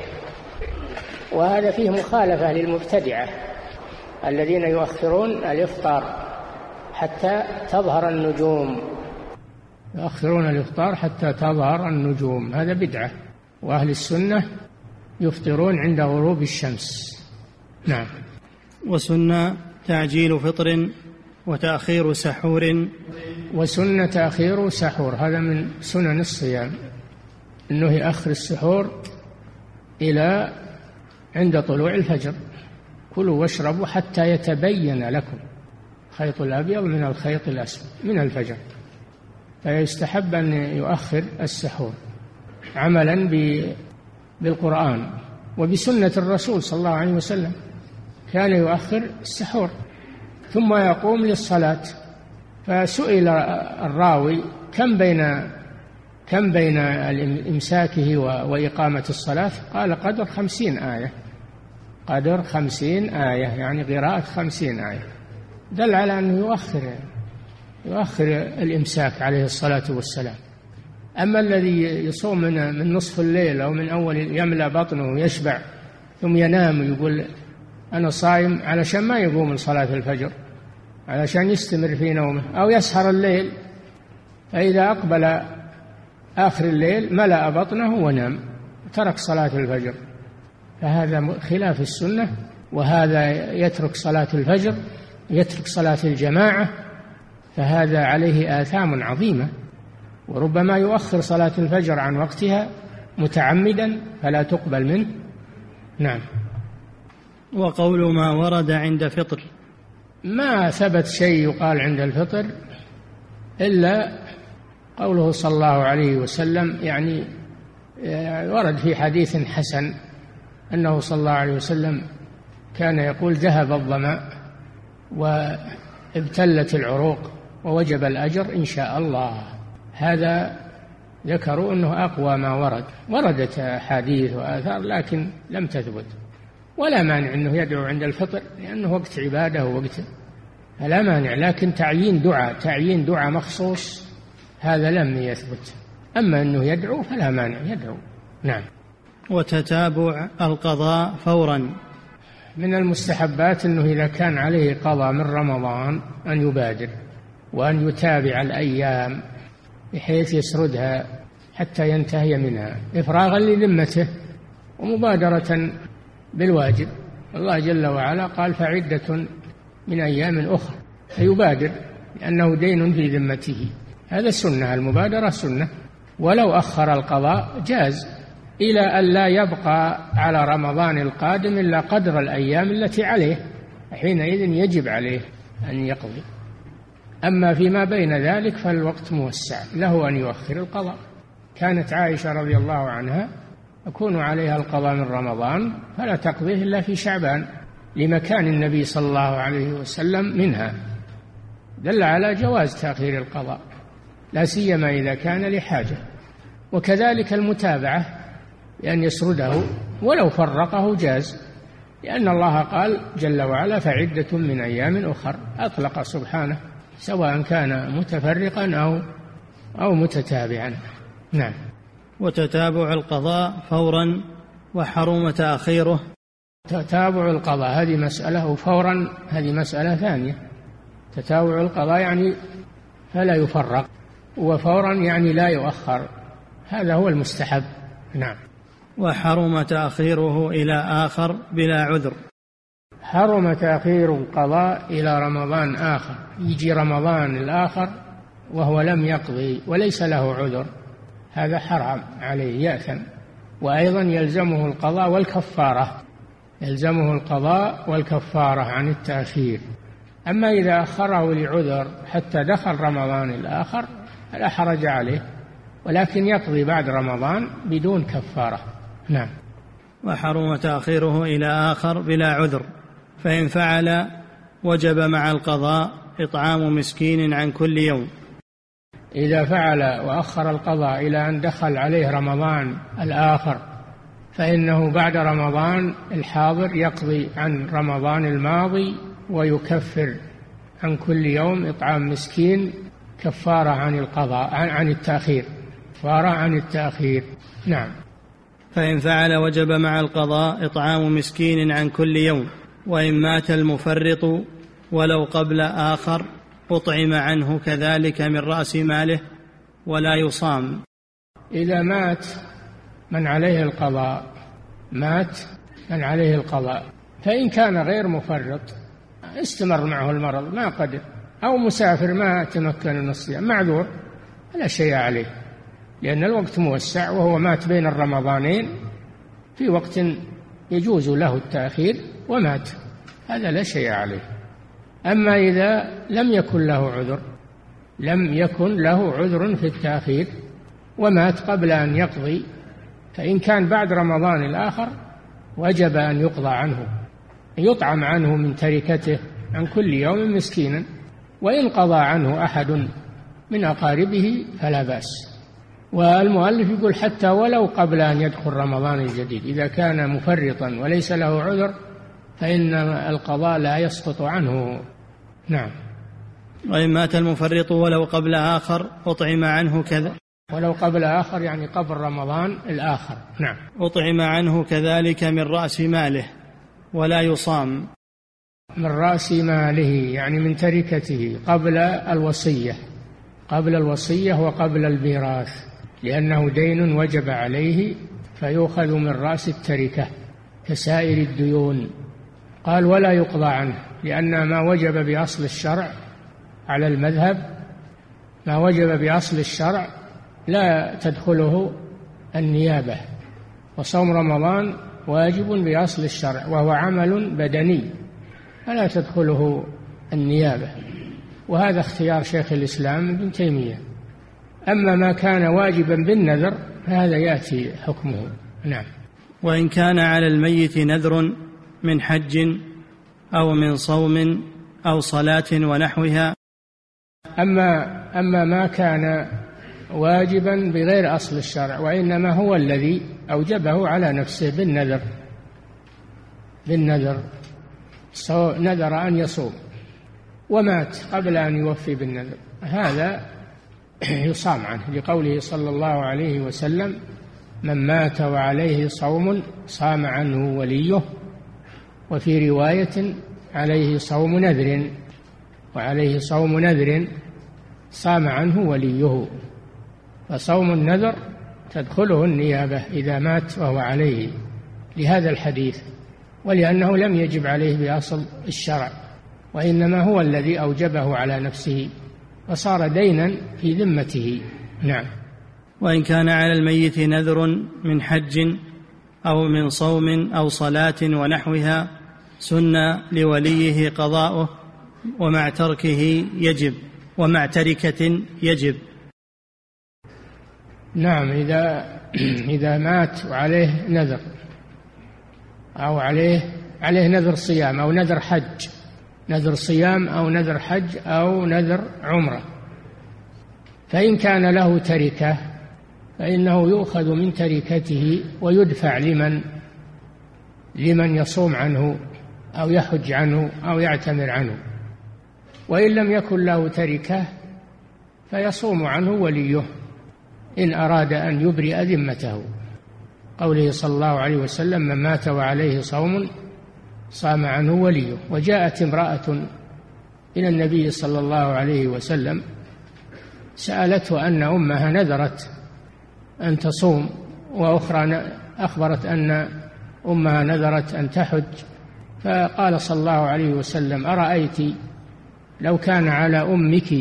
وهذا فيه مخالفة للمبتدعة الذين يؤخرون الإفطار حتى تظهر النجوم، يؤخرون الإفطار حتى تظهر النجوم، هذا بدعة. وأهل السنة يفطرون عند غروب الشمس. نعم. وسنة تعجيل فطر وتأخير سحور. وسنة تأخير سحور، هذا من سنن الصيام، أنه يأخر السحور إلى عند طلوع الفجر. كلوا واشربوا حتى يتبين لكم الخيط الأبيض من الخيط الأسود من الفجر. فيستحب أن يؤخر السحور عملا بالقرآن وبسنة الرسول صلى الله عليه وسلم، كان يؤخر السحور ثم يقوم للصلاة. فسئل الراوي: كم بين كم بين إمساكه وإقامة الصلاة؟ قال: قدر خمسين آية، قدر خمسين آية، يعني قراءة خمسين آية، دل على أنه يؤخر يؤخر الإمساك عليه الصلاة والسلام. أما الذي يصوم من من نصف الليل أو من أول يملأ بطنه ويشبع ثم ينام ويقول أنا صائم، علشان ما يقوم من صلاة الفجر، علشان يستمر في نومه، أو يسهر الليل، فإذا أقبل آخر الليل ملأ بطنه ونام، ترك صلاة الفجر، فهذا خلاف السنة. وهذا يترك صلاة الفجر، يترك صلاة الجماعة، فهذا عليه آثام عظيمة، وربما يؤخر صلاة الفجر عن وقتها متعمدا فلا تقبل منه. نعم. وقول ما ورد عند فطر، ما ثبت شيء يقال عند الفطر إلا قوله صلى الله عليه وسلم، يعني ورد في حديث حسن أنه صلى الله عليه وسلم كان يقول ذهب الظمأ وابتلت العروق ووجب الأجر إن شاء الله. هذا ذكروا أنه أقوى ما ورد. وردت حديث وآثار لكن لم تثبت. ولا مانع أنه يدعو عند الفطر لأنه وقت عبادة ووقت، فلا مانع، لكن تعيين دعاء تعيين دعاء مخصوص هذا لم يثبت. أما أنه يدعو فلا مانع يدعو. نعم. وتتابع القضاء فورا، من المستحبات أنه إذا كان عليه قضاء من رمضان أن يبادر وأن يتابع الأيام بحيث يسردها حتى ينتهي منها إفراغا لذمته ومبادرة بالواجب. الله جل وعلا قال فعدة من أيام أخرى، فيبادر لأنه دين في ذمته. هذا سنة، المبادرة سنة. ولو أخر القضاء جاز إلى أن لا يبقى على رمضان القادم إلا قدر الأيام التي عليه، حينئذ يجب عليه أن يقضي. أما فيما بين ذلك فالوقت موسع له أن يؤخر القضاء. كانت عائشة رضي الله عنها يكون عليها القضاء من رمضان فلا تقضيه إلا في شعبان لمكان النبي صلى الله عليه وسلم منها، دل على جواز تأخير القضاء لا سيما إذا كان لحاجة. وكذلك المتابعة بأن يسرده ولو فرقه جاز، لأن الله قال جل وعلا فعدة من أيام أخر، أطلق سبحانه سواء كان متفرقا أو أو متتابعا. نعم. وتتابع القضاء فورا وحرم تأخيره. تتابع القضاء هذه مسألة، وفورا هذه مسألة ثانية. تتابع القضاء يعني فلا يفرق، وفورا يعني لا يؤخر، هذا هو المستحب. نعم. وحرم تأخيره إلى آخر بلا عذر. حرم تأخير القضاء إلى رمضان آخر، يجي رمضان الآخر وهو لم يقضي وليس له عذر، هذا حرام عليه يأثم. وأيضا يلزمه القضاء والكفارة، يلزمه القضاء والكفارة عن التأخير. أما إذا أخره لعذر حتى دخل رمضان الآخر فلا حرج عليه، ولكن يقضي بعد رمضان بدون كفارة. نعم. وحرم تأخيره إلى آخر بلا عذر، فإن فعل وجب مع القضاء إطعام مسكين عن كل يوم. إذا فعل وأخر القضاء إلى أن دخل عليه رمضان الآخر فإنه بعد رمضان الحاضر يقضي عن رمضان الماضي ويكفر عن كل يوم إطعام مسكين كفارة عن القضاء عن التأخير، كفارة عن التأخير. نعم. فإن فعل وجب مع القضاء إطعام مسكين عن كل يوم. وإن مات المفرط ولو قبل آخر أطعم عنه كذلك من رأس ماله ولا يصام. إذا مات من عليه القضاء، مات من عليه القضاء، فإن كان غير مفرط استمر معه المرض ما قدر، أو مسافر ما تمكن من الصيام معذور لا شيء عليه، لأن الوقت موسع وهو مات بين الرمضانين في وقت يجوز له التأخير ومات، هذا لا شيء عليه. أما إذا لم يكن له عذر، لم يكن له عذر في التأخير ومات قبل أن يقضي، فإن كان بعد رمضان الآخر وجب أن يقضى عنه، يطعم عنه من تركته عن كل يوم مسكينا، وإن قضى عنه أحد من أقاربه فلا بأس. والمؤلف يقول حتى ولو قبل أن يدخل رمضان الجديد، إذا كان مفرطا وليس له عذر فإن القضاء لا يسقط عنه. نعم. وإن مات المفرط ولو قبل آخر أطعم عنه كذا، ولو قبل آخر يعني قبل رمضان الآخر. نعم. أطعم عنه كذلك من رأس ماله ولا يصام. من رأس ماله يعني من تركته قبل الوصية، قبل الوصية وقبل الميراث، لأنه دين وجب عليه فيؤخذ من رأس التركة كسائر الديون. قال ولا يقضى عنه، لأن ما وجب بأصل الشرع على المذهب، ما وجب بأصل الشرع لا تدخله النيابة، وصوم رمضان واجب بأصل الشرع وهو عمل بدني فلا تدخله النيابة، وهذا اختيار شيخ الإسلام ابن تيمية. أما ما كان واجبا بالنذر فهذا يأتي حكمه. نعم. وإن كان على الميت نذر من حج أو من صوم أو صلاة ونحوها. أما أما ما كان واجبا بغير أصل الشرع وإنما هو الذي أوجبه على نفسه بالنذر بالنذر نذر أن يصوم ومات قبل أن يوفي بالنذر، هذا يصام عنه، لقوله صلى الله عليه وسلم: من مات وعليه صوم صام عنه وليه، وفي رواية: عليه صوم نذر، وعليه صوم نذر صام عنه وليه. فصوم النذر تدخله النيابة إذا مات وهو عليه، لهذا الحديث، ولأنه لم يجب عليه بأصل الشرع، وإنما هو الذي أوجبه على نفسه فصار دينا في ذمته. نعم. وإن كان على الميت نذر من حج أو من صوم أو صلاة ونحوها سن لوليه قضاؤه، ومع تركه يجب، ومع تركة يجب. نعم. إذا إذا مات وعليه نذر أو عليه عليه نذر صيام أو نذر حج، نذر صيام أو نذر حج أو نذر عمرة، فإن كان له تركة فإنه يؤخذ من تركته ويدفع لمن لمن يصوم عنه أو يحج عنه أو يعتمر عنه. وإن لم يكن له تركة فيصوم عنه وليه إن أراد أن يبرئ ذمته، قوله صلى الله عليه وسلم: من مات وعليه صوم صام عنه وليه. وجاءت امرأة إلى النبي صلى الله عليه وسلم سألته أن أمها نذرت أن تصوم، وأخرى أخبرت أن أمها نذرت أن تحج، فقال صلى الله عليه وسلم: أرأيت لو كان على أمك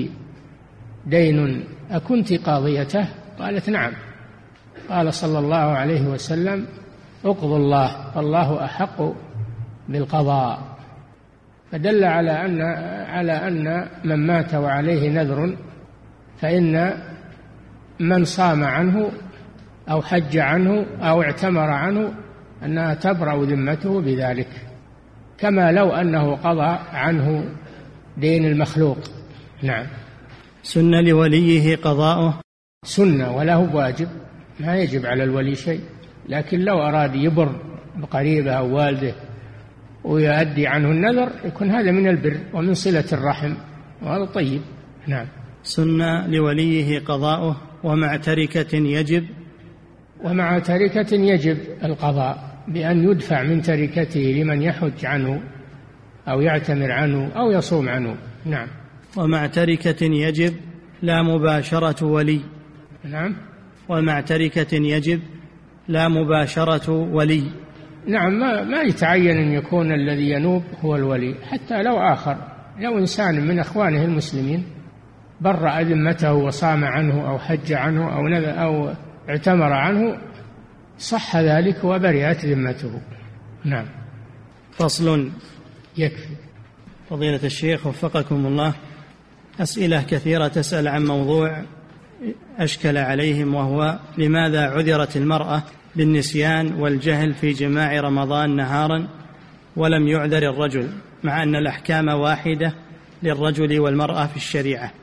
دين أكنت قاضيته؟ قالت: نعم. قال صلى الله عليه وسلم: اقضوا الله فالله أحق بالقضاء. فدل على أن على أن من مات وعليه نذر فإن من صام عنه أو حج عنه أو اعتمر عنه أنها تبرأ ذمته بذلك، كما لو أنه قضى عنه دين المخلوق. نعم. سن لوليه قضاؤه، سنة وله واجب، ما يجب على الولي شيء، لكن لو أراد يبر بقريبه أو والده ويؤدي عنه النذر يكون هذا من البر ومن صلة الرحم، وهذا طيب. نعم. سن لوليه قضاؤه، ومع تركة يجب، ومع تركة يجب القضاء بأن يدفع من تركته لمن يحج عنه أو يعتمر عنه أو يصوم عنه. نعم. ومع تركة يجب لا مباشرة ولي. نعم. ومع تركة يجب لا مباشرة ولي. نعم. ما, ما يتعين أن يكون الذي ينوب هو الولي، حتى لو آخر، لو إنسان من أخوانه المسلمين برأ ذمته وصام عنه أو حج عنه أو أو اعتمر عنه صح ذلك وبرئت ذمته. نعم. فصل. يكفي. فضيلة الشيخ وفقكم الله، أسئلة كثيرة تسأل عن موضوع أشكل عليهم، وهو: لماذا عذرت المرأة بالنسيان والجهل في جماع رمضان نهارا ولم يعذر الرجل، مع أن الأحكام واحدة للرجل والمرأة في الشريعة؟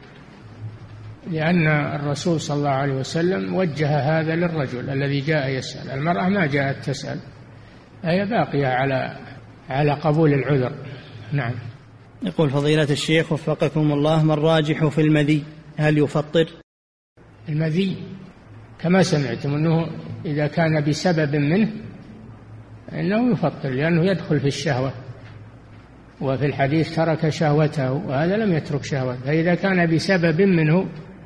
لأن الرسول صلى الله عليه وسلم وجه هذا للرجل الذي جاء يسأل، المرأة ما جاءت تسأل، هي باقية على على قبول العذر. نعم. يقول فضيلة الشيخ وفقكم الله: ما الراجح في المذي؟ هل يفطر؟ المذي كما سمعتم أنه إذا كان بسبب منه فإنه يفطر، لأنه يدخل في الشهوة، وفي الحديث ترك شهوته، وهذا لم يترك شهوته، فإذا كان بسبب منه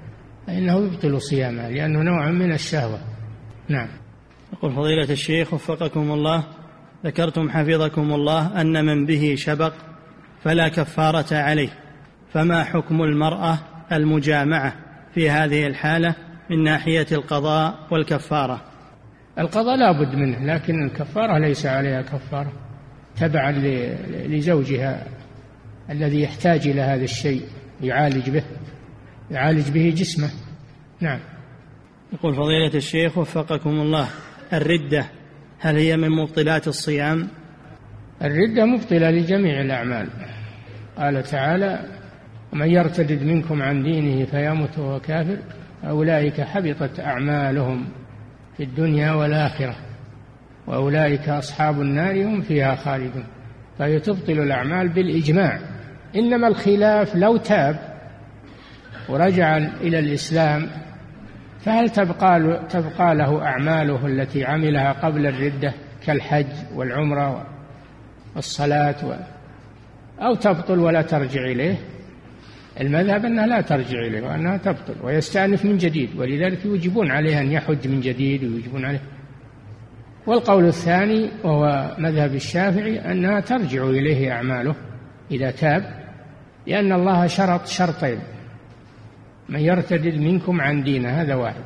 فإنه يبطل صيامه لأنه نوع من الشهوة. نعم. يقول فضيلة الشيخ وفقكم الله، ذكرتم حفظكم الله أن من به شبق فلا كفارة عليه، فما حكم المرأة المجامعة في هذه الحالة من ناحية القضاء والكفارة؟ القضاء لا بد منه، لكن الكفارة ليس عليها كفارة، تبعا لزوجها الذي يحتاج إلى هذا الشيء يعالج به يعالج به جسمه. نعم. يقول فضيلة الشيخ وفقكم الله، الردة هل هي من مبطلات الصيام؟ الردة مبطلة لجميع الأعمال. قال تعالى: ومن يرتد منكم عن دينه فيمت وهو كافر أولئك حبطت أعمالهم في الدنيا والآخرة وأولئك أصحاب النار هم فيها خالدون. فهي تبطل الأعمال بالإجماع، إنما الخلاف لو تاب ورجع إلى الإسلام فهل تبقى, تبقى له أعماله التي عملها قبل الردة كالحج والعمرة والصلاة و... أو تبطل ولا ترجع إليه؟ المذهب أنها لا ترجع إليه وأنها تبطل ويستأنف من جديد، ولذلك يوجبون عليه أن يحج من جديد ويوجبون عليه. والقول الثاني وهو مذهب الشافعي أنها ترجع إليه أعماله إذا تاب، لأن الله شرط شرطين: من يرتد منكم عن دينه، هذا واحد،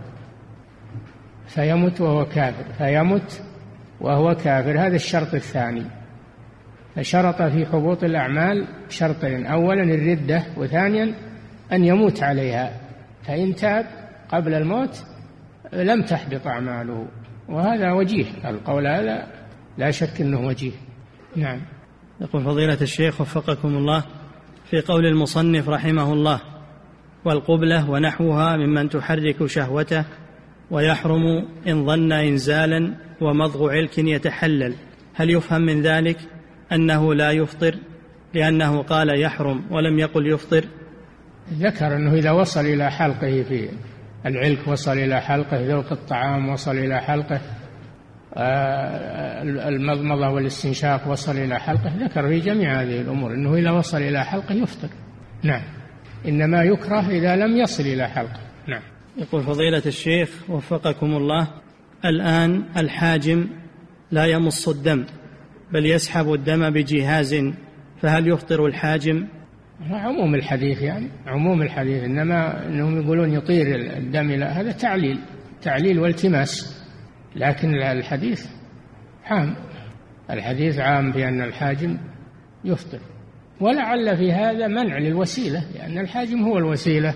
فيمت وهو كافر، فيمت وهو كافر، هذا الشرط الثاني. فشرط في حبوط الأعمال شرطين: أولا الردة، وثانيا أن يموت عليها، فإن تاب قبل الموت لم تحبط أعماله. وهذا وجيه، القول هذا لا شك أنه وجيه. نعم. يقول فضيلة الشيخ وفقكم الله، في قول المصنف رحمه الله: والقبلة ونحوها ممن تحرك شهوته ويحرم إن ظن إنزالا ومضغ علك يتحلل، هل يفهم من ذلك أنه لا يفطر لأنه قال يحرم ولم يقل يفطر؟ ذكر أنه إذا وصل إلى حلقه في العلك، وصل إلى حلقه ذوق الطعام، وصل إلى حلقه المضمضة والاستنشاق، وصل إلى حلقه، ذكر في جميع هذه الأمور أنه إذا وصل إلى حلقه يفطر. نعم. إنما يكره إذا لم يصل إلى حلقه. نعم. يقول فضيلة الشيخ وفقكم الله، الآن الحاجم لا يمص الدم بل يسحب الدم بجهاز، فهل يفطر الحاجم؟ عموم الحديث، يعني عموم الحديث، إنما أنهم يقولون يطير الدم، لا، هذا تعليل تعليل والتماس، لكن الحديث عام، الحديث عام بأن الحاجم يفطر. ولعل في هذا منع للوسيلة، لأن الحاجم هو الوسيلة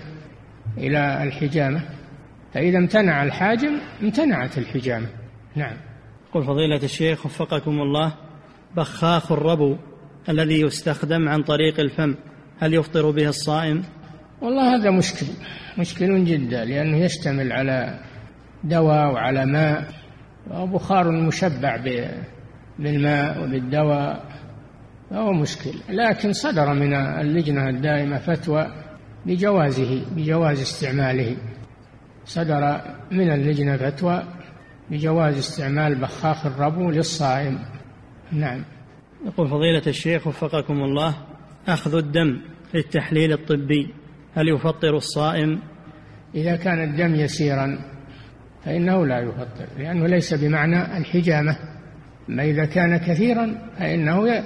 إلى الحجامة، فإذا امتنع الحاجم امتنعت الحجامة. نعم. قل فضيلة الشيخ وفقكم الله، بخاخ الربو الذي يستخدم عن طريق الفم هل يفطر به الصائم؟ والله هذا مشكل مشكل جدا، لأنه يشتمل على دواء وعلى ماء، وبخار مشبع بالماء وبالدواء، فهو مشكل. لكن صدر من اللجنة الدائمة فتوى بجوازه بجواز استعماله، صدر من اللجنة فتوى بجواز استعمال بخاخ الربو للصائم. نعم. يقول فضيلة الشيخ وفقكم الله، أخذ الدم للتحليل الطبي هل يفطر الصائم؟ إذا كان الدم يسيرا فإنه لا يفطر، لأنه ليس بمعنى الحجامة. ما إذا كان كثيرا فإنه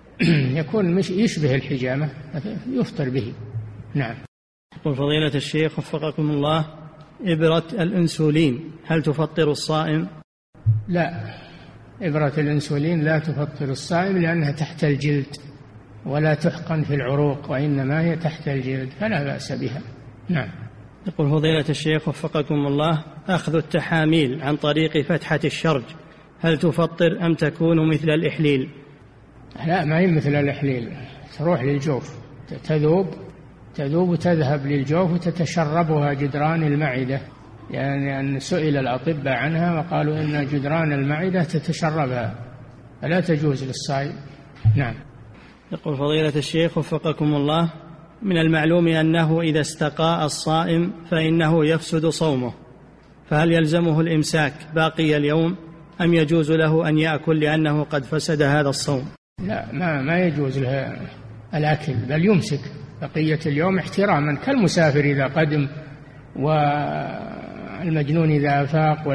يكون مش يشبه الحجامة يفطر به. نعم. يقول فضيلة الشيخ وفقكم الله، إبرة الأنسولين هل تفطر الصائم؟ لا، إبرة الأنسولين لا تفطر الصائم، لأنها تحت الجلد ولا تحقن في العروق، وإنما هي تحت الجلد، فلا بأس بها. نعم. يقول فضيلة الشيخ وفقكم الله، أخذ التحاميل عن طريق فتحة الشرج هل تفطر أم تكون مثل الإحليل؟ لا، ما هي مثل الإحليل، تروح للجوف، تذوب تذوب وتذهب للجوف وتتشربها جدران المعدة، يعني أن سئل الأطباء عنها وقالوا إن جدران المعدة تتشربها، فلا تجوز للصائم. نعم. يقول فضيلة الشيخ وفقكم الله، من المعلوم أنه إذا استقاء الصائم فإنه يفسد صومه، فهل يلزمه الإمساك باقي اليوم أم يجوز له أن يأكل لأنه قد فسد هذا الصوم؟ لا، ما, ما يجوز له الأكل، بل يمسك بقية اليوم احتراما، كالمسافر إذا قدم والمجنون إذا أفاق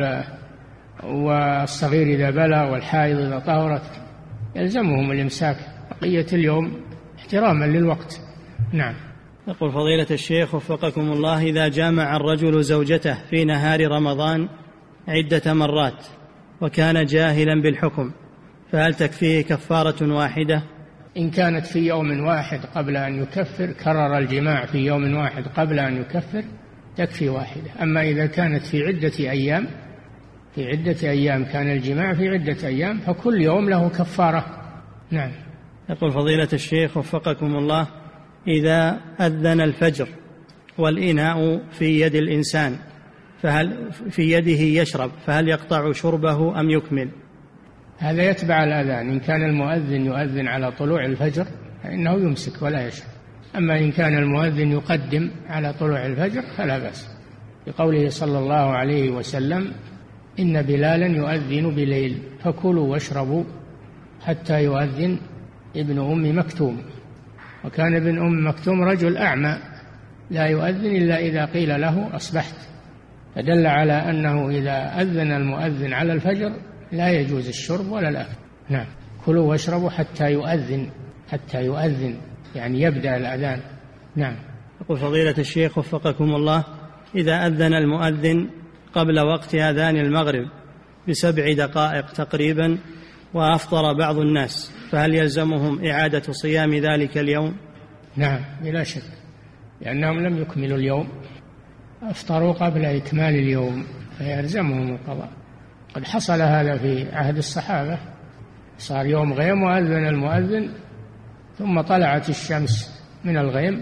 والصغير إذا بلغ والحائض إذا طهرت، يلزمهم الإمساك بقية اليوم احتراما للوقت. نعم. يقول فضيلة الشيخ وفقكم الله: إذا جامع الرجل زوجته في نهار رمضان عدة مرات وكان جاهلا بالحكم، فهل تكفيه كفارة واحدة؟ إن كانت في يوم واحد قبل أن يكفر، كرر الجماع في يوم واحد قبل أن يكفر، تكفي واحدة. أما إذا كانت في عدة أيام في عدة أيام كان الجماع في عدة أيام، فكل يوم له كفارة. نعم. يقول فضيلة الشيخ وفقكم الله: إذا أذن الفجر والإناء في يد الإنسان، فهل في يده يشرب، فهل يقطع شربه أم يكمل؟ هذا يتبع الأذان. إن كان المؤذن يؤذن على طلوع الفجر فإنه يمسك ولا يشرب. أما إن كان المؤذن يقدم على طلوع الفجر فلا بأس، بقوله صلى الله عليه وسلم: إن بلالا يؤذن بليل فكلوا واشربوا حتى يؤذن ابن أم مكتوم. وكان ابن أم مكتوم رجل أعمى لا يؤذن إلا إذا قيل له أصبحت، فدل على أنه إذا أذن المؤذن على الفجر لا يجوز الشرب ولا الأكل. نعم. كلوا واشربوا حتى يؤذن، حتى يؤذن يعني يبدأ الأذان. نعم. يقول فضيلة الشيخ وفقكم الله: إذا أذن المؤذن قبل وقت أذان المغرب بسبع دقائق تقريبا وأفطر بعض الناس، فهل يلزمهم إعادة صيام ذلك اليوم؟ نعم بلا شك، لأنهم لم يكملوا اليوم، أفطروا قبل إكمال اليوم، فيلزمهم القضاء. قد حصل هذا في عهد الصحابة، صار يوم غيم وأذن المؤذن ثم طلعت الشمس من الغيم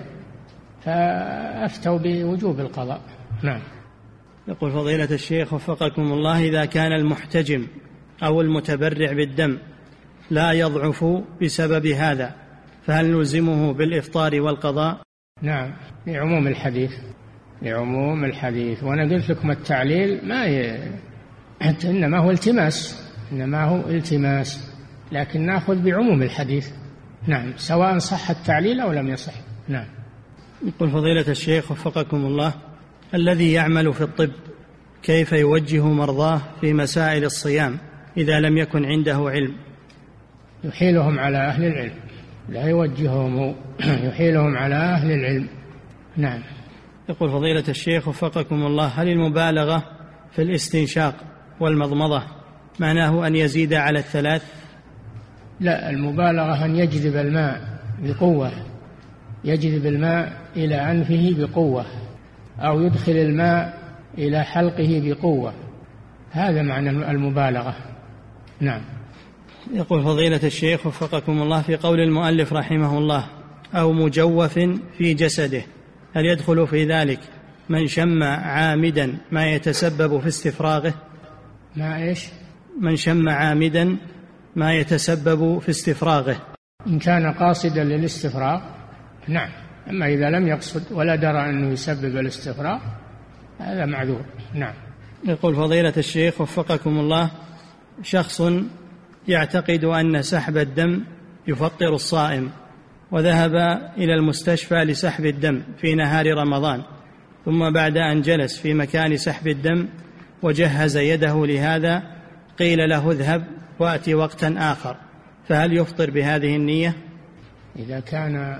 فأفتوا بوجوب القضاء. نعم. يقول فضيلة الشيخ وفقكم الله: إذا كان المحتجم أو المتبرع بالدم لا يضعف بسبب هذا، فهل نلزمه بالإفطار والقضاء؟ نعم، لعموم الحديث لعموم الحديث وأنا قلت لكم التعليل ما ي... إنما هو التماس إنما هو التماس لكن نأخذ بعموم الحديث. نعم، سواء صح التعليل أو لم يصح. نعم. يقول فضيلة الشيخ وفقكم الله: الذي يعمل في الطب كيف يوجه مرضاه في مسائل الصيام إذا لم يكن عنده علم؟ يحيلهم على أهل العلم، لا يوجههم، يحيلهم على أهل العلم. نعم. يقول فضيلة الشيخ وفقكم الله: هل المبالغة في الاستنشاق والمضمضة معناه أن يزيد على الثلاث؟ لا، المبالغة أن يجذب الماء بقوة، يجذب الماء إلى أنفه بقوة، أو يدخل الماء إلى حلقه بقوة، هذا معنى المبالغة. نعم. يقول فضيلة الشيخ وفقكم الله: في قول المؤلف رحمه الله: أو مجوف في جسده، هل يدخل في ذلك من شم عامدا ما يتسبب في استفراغه؟ ما إيش؟ من شم عامدا ما يتسبب في استفراغه. إن كان قاصدا للاستفراغ نعم، أما إذا لم يقصد ولا درى أنه يسبب الاستفراغ هذا معذور. نعم. يقول فضيلة الشيخ وفقكم الله: شخص يعتقد أن سحب الدم يفطر الصائم، وذهب إلى المستشفى لسحب الدم في نهار رمضان، ثم بعد أن جلس في مكان سحب الدم وجهز يده لهذا قيل له اذهب وأتي وقتا آخر، فهل يفطر بهذه النية؟ إذا كان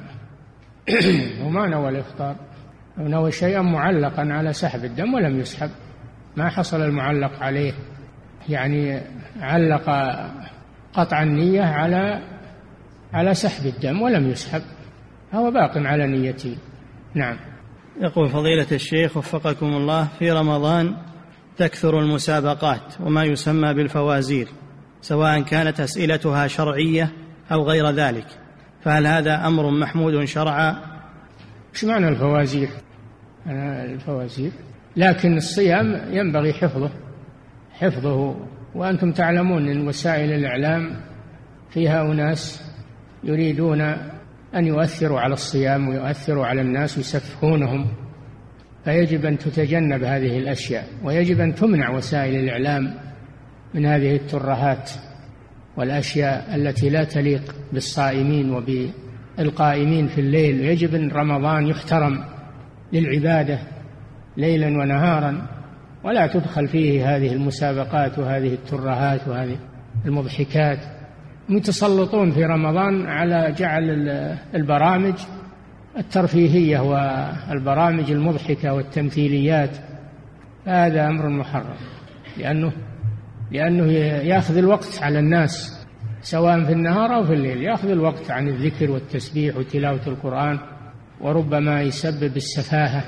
وما نوى الإفطار أو نوى شيئا معلقا على سحب الدم ولم يسحب، ما حصل المعلق عليه، يعني علق قطع النية على على سحب الدم ولم يسحب، هو باق على نيته. نعم. يقول فضيلة الشيخ وفقكم الله: في رمضان تكثر المسابقات وما يسمى بالفوازير، سواء كانت أسئلتها شرعية أو غير ذلك، فهل هذا أمر محمود شرعا؟ إيش معنى الفوازير؟ الفوازير لكن الصيام ينبغي حفظه حفظه وأنتم تعلمون أن وسائل الإعلام فيها أناس يريدون أن يؤثروا على الصيام ويؤثروا على الناس ويسفهونهم، فيجب أن تتجنب هذه الأشياء، ويجب أن تمنع وسائل الإعلام من هذه الترهات والأشياء التي لا تليق بالصائمين وبالقائمين في الليل. يجب أن رمضان يحترم للعبادة ليلا ونهارا، ولا تدخل فيه هذه المسابقات وهذه الترهات وهذه المضحكات. متسلطون في رمضان على جعل البرامج الترفيهية والبرامج المضحكة والتمثيليات، هذا أمر محرم، لأنه لأنه يأخذ الوقت على الناس سواء في النهار أو في الليل، يأخذ الوقت عن الذكر والتسبيح وتلاوة القرآن، وربما يسبب السفاهة،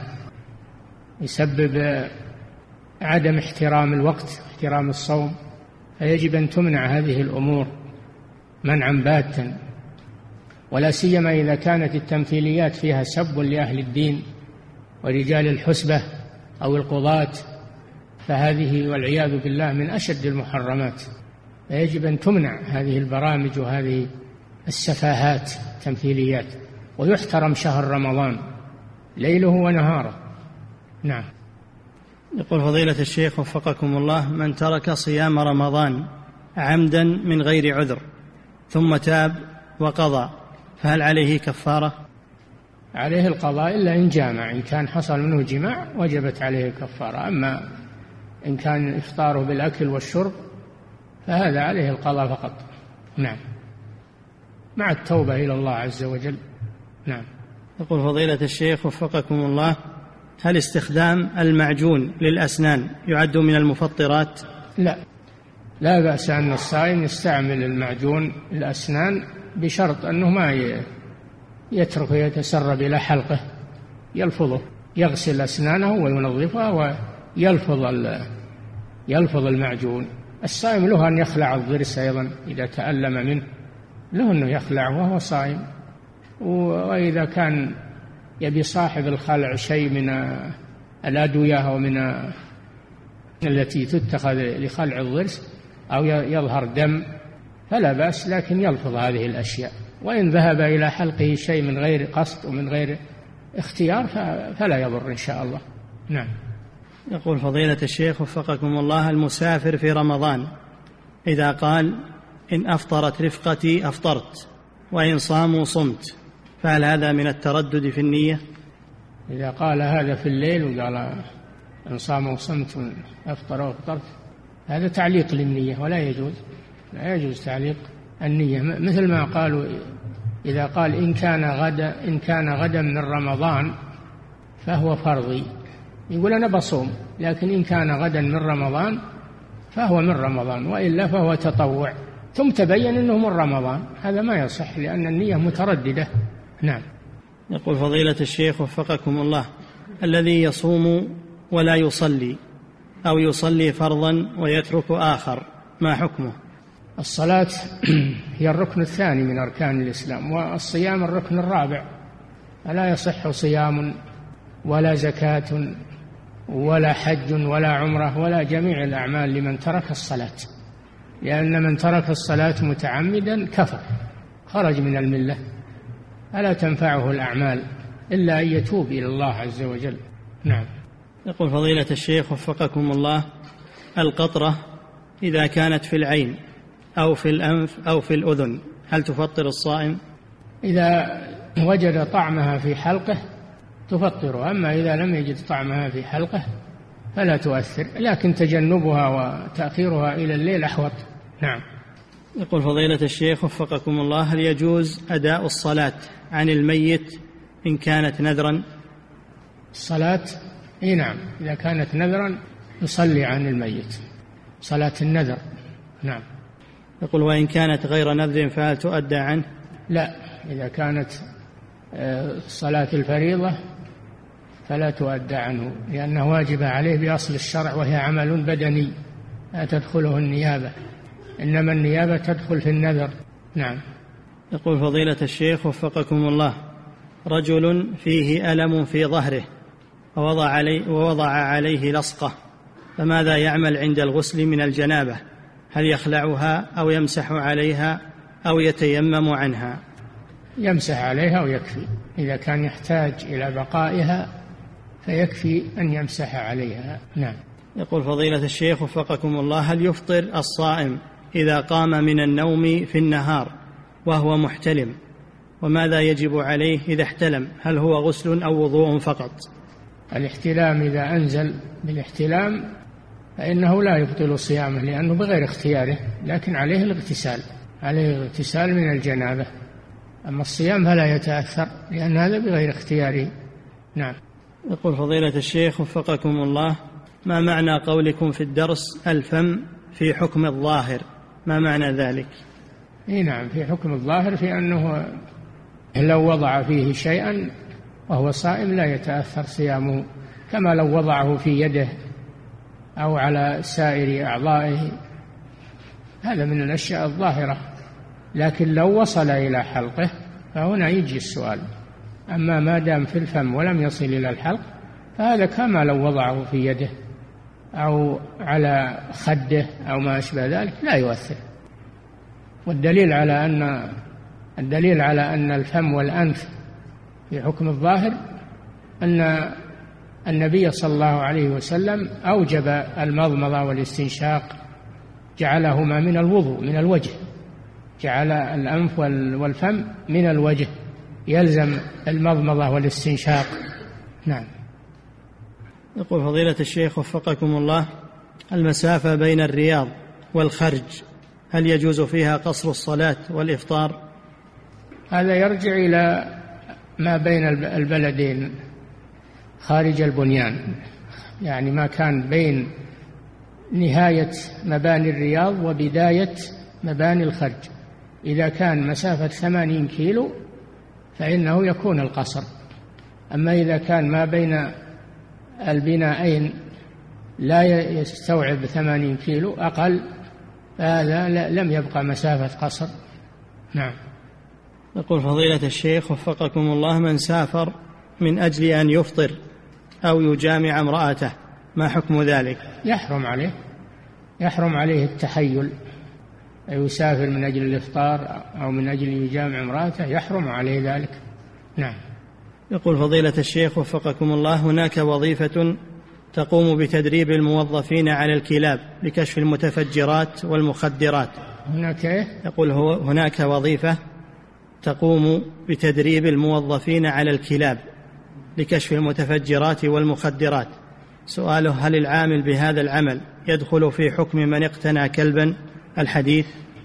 يسبب عدم احترام الوقت، احترام الصوم. فيجب أن تمنع هذه الأمور منعا باتا، ولا سيما إذا كانت التمثيليات فيها سب لأهل الدين ورجال الحسبة أو القضاة، فهذه والعياذ بالله من أشد المحرمات. فيجب أن تمنع هذه البرامج وهذه السفاهات التمثيليات، ويحترم شهر رمضان ليله ونهاره. نعم. يقول فضيلة الشيخ وفقكم الله: من ترك صيام رمضان عمدا من غير عذر ثم تاب وقضى، فهل عليه كفارة؟ عليه القضاء إلا إن جامع، إن كان حصل منه جماع وجبت عليه الكفارة. أما إن كان إفطاره بالأكل والشرب فهذا عليه القضاء فقط. نعم، مع التوبة إلى الله عز وجل. نعم. يقول فضيلة الشيخ وفقكم الله: هل استخدام المعجون للأسنان يعد من المفطرات؟ لا، لا بأس أن الصائم يستعمل المعجون للأسنان بشرط أنه ما يترك يتسرب إلى حلقه، يلفظه، يغسل أسنانه وينظفها ويلفظ يلفظ المعجون. الصائم له أن يخلع الضرس أيضا إذا تألم منه، له أنه يخلعه وهو صائم. وإذا كان يبي صاحب الخلع شيء من الأدوية أو من التي تتخذ لخلع الضرس أو يظهر دم فلا بأس، لكن يلفظ هذه الأشياء. وإن ذهب إلى حلقه شيء من غير قصد ومن غير اختيار فلا يضر إن شاء الله. نعم. يقول فضيلة الشيخ وفقكم الله: المسافر في رمضان إذا قال إن أفطرت رفقتي أفطرت وإن صاموا صمت، فهل هذا من التردد في النية؟ إذا قال هذا في الليل وقال إن صاموا صمت أفطر وأفطرت، هذا تعليق للنية ولا يجوز، لا يجوز تعليق النية. مثل ما قالوا إذا قال إن كان غدا إن كان غدا من رمضان فهو فرضي، يقول أنا بصوم، لكن إن كان غدا من رمضان فهو من رمضان، وإلا فهو تطوع، ثم تبين أنه من رمضان. هذا ما يصح لأن النية مترددة. نعم. يقول فضيلة الشيخ وفقكم الله: الذي يصوم ولا يصلي أو يصلي فرضا ويترك آخر ما حكمه؟ الصلاة هي الركن الثاني من أركان الإسلام، والصيام الركن الرابع، فلا يصح صيام ولا زكاة ولا حج ولا عمرة ولا جميع الأعمال لمن ترك الصلاة، لأن من ترك الصلاة متعمدا كفر، خرج من الملة، فلا تنفعه الأعمال إلا أن يتوب إلى الله عز وجل. نعم. يقول فضيلة الشيخ وفقكم الله: القطرة إذا كانت في العين أو في الأنف أو في الأذن هل تفطر الصائم؟ إذا وجد طعمها في حلقه تفطر، أما إذا لم يجد طعمها في حلقه فلا تؤثر، لكن تجنبها وتأخيرها إلى الليل أحوط. نعم. يقول فضيلة الشيخ وفقكم الله: هل يجوز أداء الصلاة عن الميت إن كانت نذرا؟ الصلاة إيه نعم، إذا كانت نذرا يصلي عن الميت صلاة النذر. نعم. يقول: وإن كانت غير نذر فهل تؤدى عنه؟ لا، إذا كانت صلاة الفريضة فلا تؤدى عنه، لأنه واجب عليه بأصل الشرع، وهي عمل بدني لا تدخله النيابة، إنما النيابة تدخل في النذر. نعم. يقول فضيلة الشيخ وفقكم الله: رجل فيه ألم في ظهره ووضع عليه, ووضع عليه لصقة، فماذا يعمل عند الغسل من الجنابة؟ هل يخلعها أو يمسح عليها أو يتيمم عنها؟ يمسح عليها ويكفي، إذا كان يحتاج إلى بقائها فيكفي أن يمسح عليها. نعم. يقول فضيلة الشيخ وفقكم الله: هل يفطر الصائم إذا قام من النوم في النهار وهو محتلم؟ وماذا يجب عليه إذا احتلم؟ هل هو غسل أو وضوء فقط؟ الاحتلام إذا أنزل بالاحتلام فإنه لا يبطل صيامه لأنه بغير اختياره، لكن عليه الاغتسال، عليه الاغتسال من الجنابة. أما الصيام فلا يتأثر لأن هذا بغير اختياره. نعم. يقول فضيلة الشيخ وفقكم الله: ما معنى قولكم في الدرس الفم في حكم الظاهر؟ ما معنى ذلك؟ إيه نعم، في حكم الظاهر في أنه لو وضع فيه شيئا وهو صائم لا يتأثر صيامه، كما لو وضعه في يده أو على سائر أعضائه، هذا من الأشياء الظاهرة. لكن لو وصل إلى حلقه فهنا يجي السؤال. أما ما دام في الفم ولم يصل إلى الحلق فهذا كما لو وضعه في يده أو على خده أو ما أشبه ذلك لا يؤثر. والدليل على أن الدليل على أن الفم والأنف في حكم الظاهر أن النبي صلى الله عليه وسلم أوجب المضمضة والاستنشاق، جعلهما من الوضوء من الوجه، جعل الأنف والفم من الوجه، يلزم المضمضة والاستنشاق. نعم. يقول فضيلة الشيخ وفقكم الله: المسافة بين الرياض والخرج هل يجوز فيها قصر الصلاة والإفطار؟ هذا يرجع إلى ما بين البلدين خارج البنيان، يعني ما كان بين نهاية مباني الرياض وبداية مباني الخرج. إذا كان مسافة ثمانين كيلو فإنه يكون القصر. أما إذا كان ما بين البنائين لا يستوعب ثمانين كيلو أقل فهذا لم يبقى مسافة قصر. نعم. يقول فضيلة الشيخ وفقكم الله: من سافر من أجل أن يفطر أو يجامع امرأته ما حكم ذلك؟ يحرم عليه يحرم عليه التحيل، يسافر من أجل الإفطار أو من أجل يجامع امرأته يحرم عليه ذلك. نعم. يقول فضيلة الشيخ وفقكم الله: هناك وظيفة تقوم بتدريب الموظفين على الكلاب لكشف المتفجرات والمخدرات. هناك إيه؟ يقول هو هناك وظيفة تقوم بتدريب الموظفين على الكلاب لكشف المتفجرات والمخدرات. سؤاله: هل العامل بهذا العمل يدخل في حكم من اقتنى كلبا الحديث؟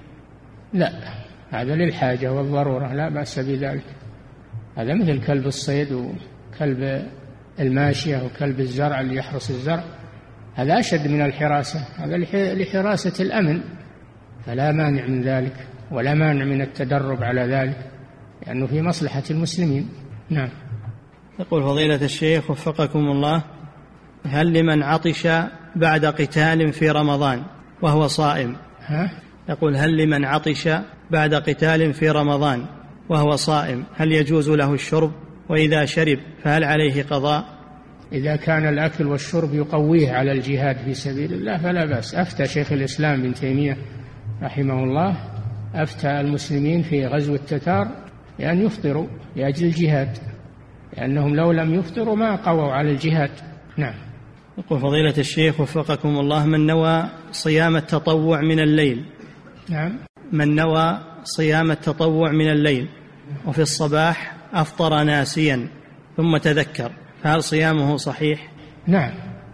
لا، هذا للحاجة والضرورة، لا بأس بذلك. هذا مثل كلب الصيد وكلب الماشية وكلب الزرع اللي يحرس الزرع، هذا أشد من الحراسة، هذا لحراسة الأمن، فلا مانع من ذلك ولا مانع من التدرب على ذلك لأنه في مصلحة المسلمين. نعم. يقول فضيلة الشيخ وفقكم الله: هل لمن عطش بعد قتال في رمضان وهو صائم؟ ها؟ يقول: هل لمن عطش بعد قتال في رمضان وهو صائم هل يجوز له الشرب؟ وإذا شرب فهل عليه قضاء؟ إذا كان الأكل والشرب يقويه على الجهاد في سبيل الله فلا بأس. أفتى شيخ الإسلام ابن تيمية رحمه الله، أفتى المسلمين في غزو التتار بأن يفطروا لأجل الجهاد، لأنهم لو لم يفطروا ما قووا على الجهاد. نعم. يقول فضيلة الشيخ وفقكم الله: من نوى صيام التطوع من الليل نعم من نوى صيام التطوع من الليل وفي الصباح أفطر ناسيا ثم تذكر فهل صيامه صحيح؟ نعم،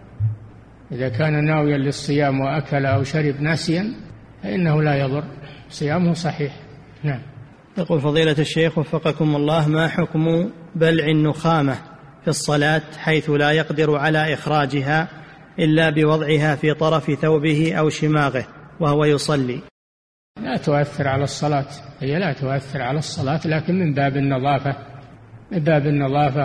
إذا كان ناويا للصيام وأكل أو شرب ناسيا فإنه لا يضر، صيامه صحيح. نعم. يقول فضيلة الشيخ وفقكم الله: ما حكم بلع النخامة في الصلاة حيث لا يقدر على إخراجها إلا بوضعها في طرف ثوبه أو شماغه وهو يصلي؟ لا تؤثر على الصلاة، هي لا تؤثر على الصلاة، لكن من باب النظافة من باب النظافة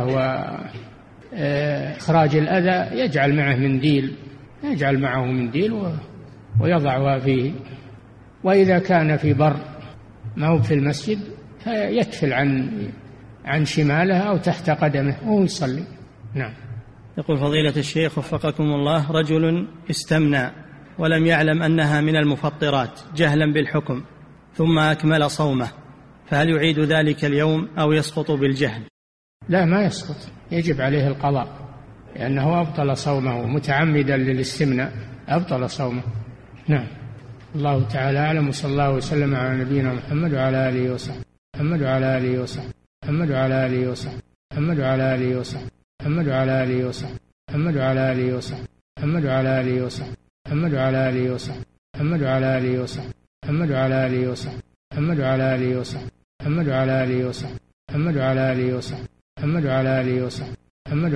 وإخراج الأذى يجعل معه منديل يجعل معه منديل ويضعها فيه. وإذا كان في بر ما هو في المسجد فيكفل عن عن شماله أو تحت قدمه وهو يصلي. نعم. يقول فضيلة الشيخ وفقكم الله: رجل استمنى ولم يعلم أنها من المفطرات جهلا بالحكم ثم أكمل صومه، فهل يعيد ذلك اليوم أو يسقط بالجهل؟ لا، ما يسقط، يجب عليه القضاء لأنه أبطل صومه متعمدا للاستمناء، أبطل صومه. نعم. الله تعالى أعلم، وصلى الله وسلم على نبينا محمد وعلى آله وصحبه محمد وعلى آله وصحبه محمد وعلى آله وصحبه محمد وعلى آله وصحبه محمد وعلى آله وصحبه محمد وعلى آله وصحبه محمد وعلى آله وصحبه محمد وعلى آله وصحبه محمد وعلى آله وصحبه محمد وعلى آله وصحبه محمد وعلى آله وصحبه محمد وعلى آله وصحبه محمد وعلى آله وصحبه محمد وعلى آله وصحبه محمد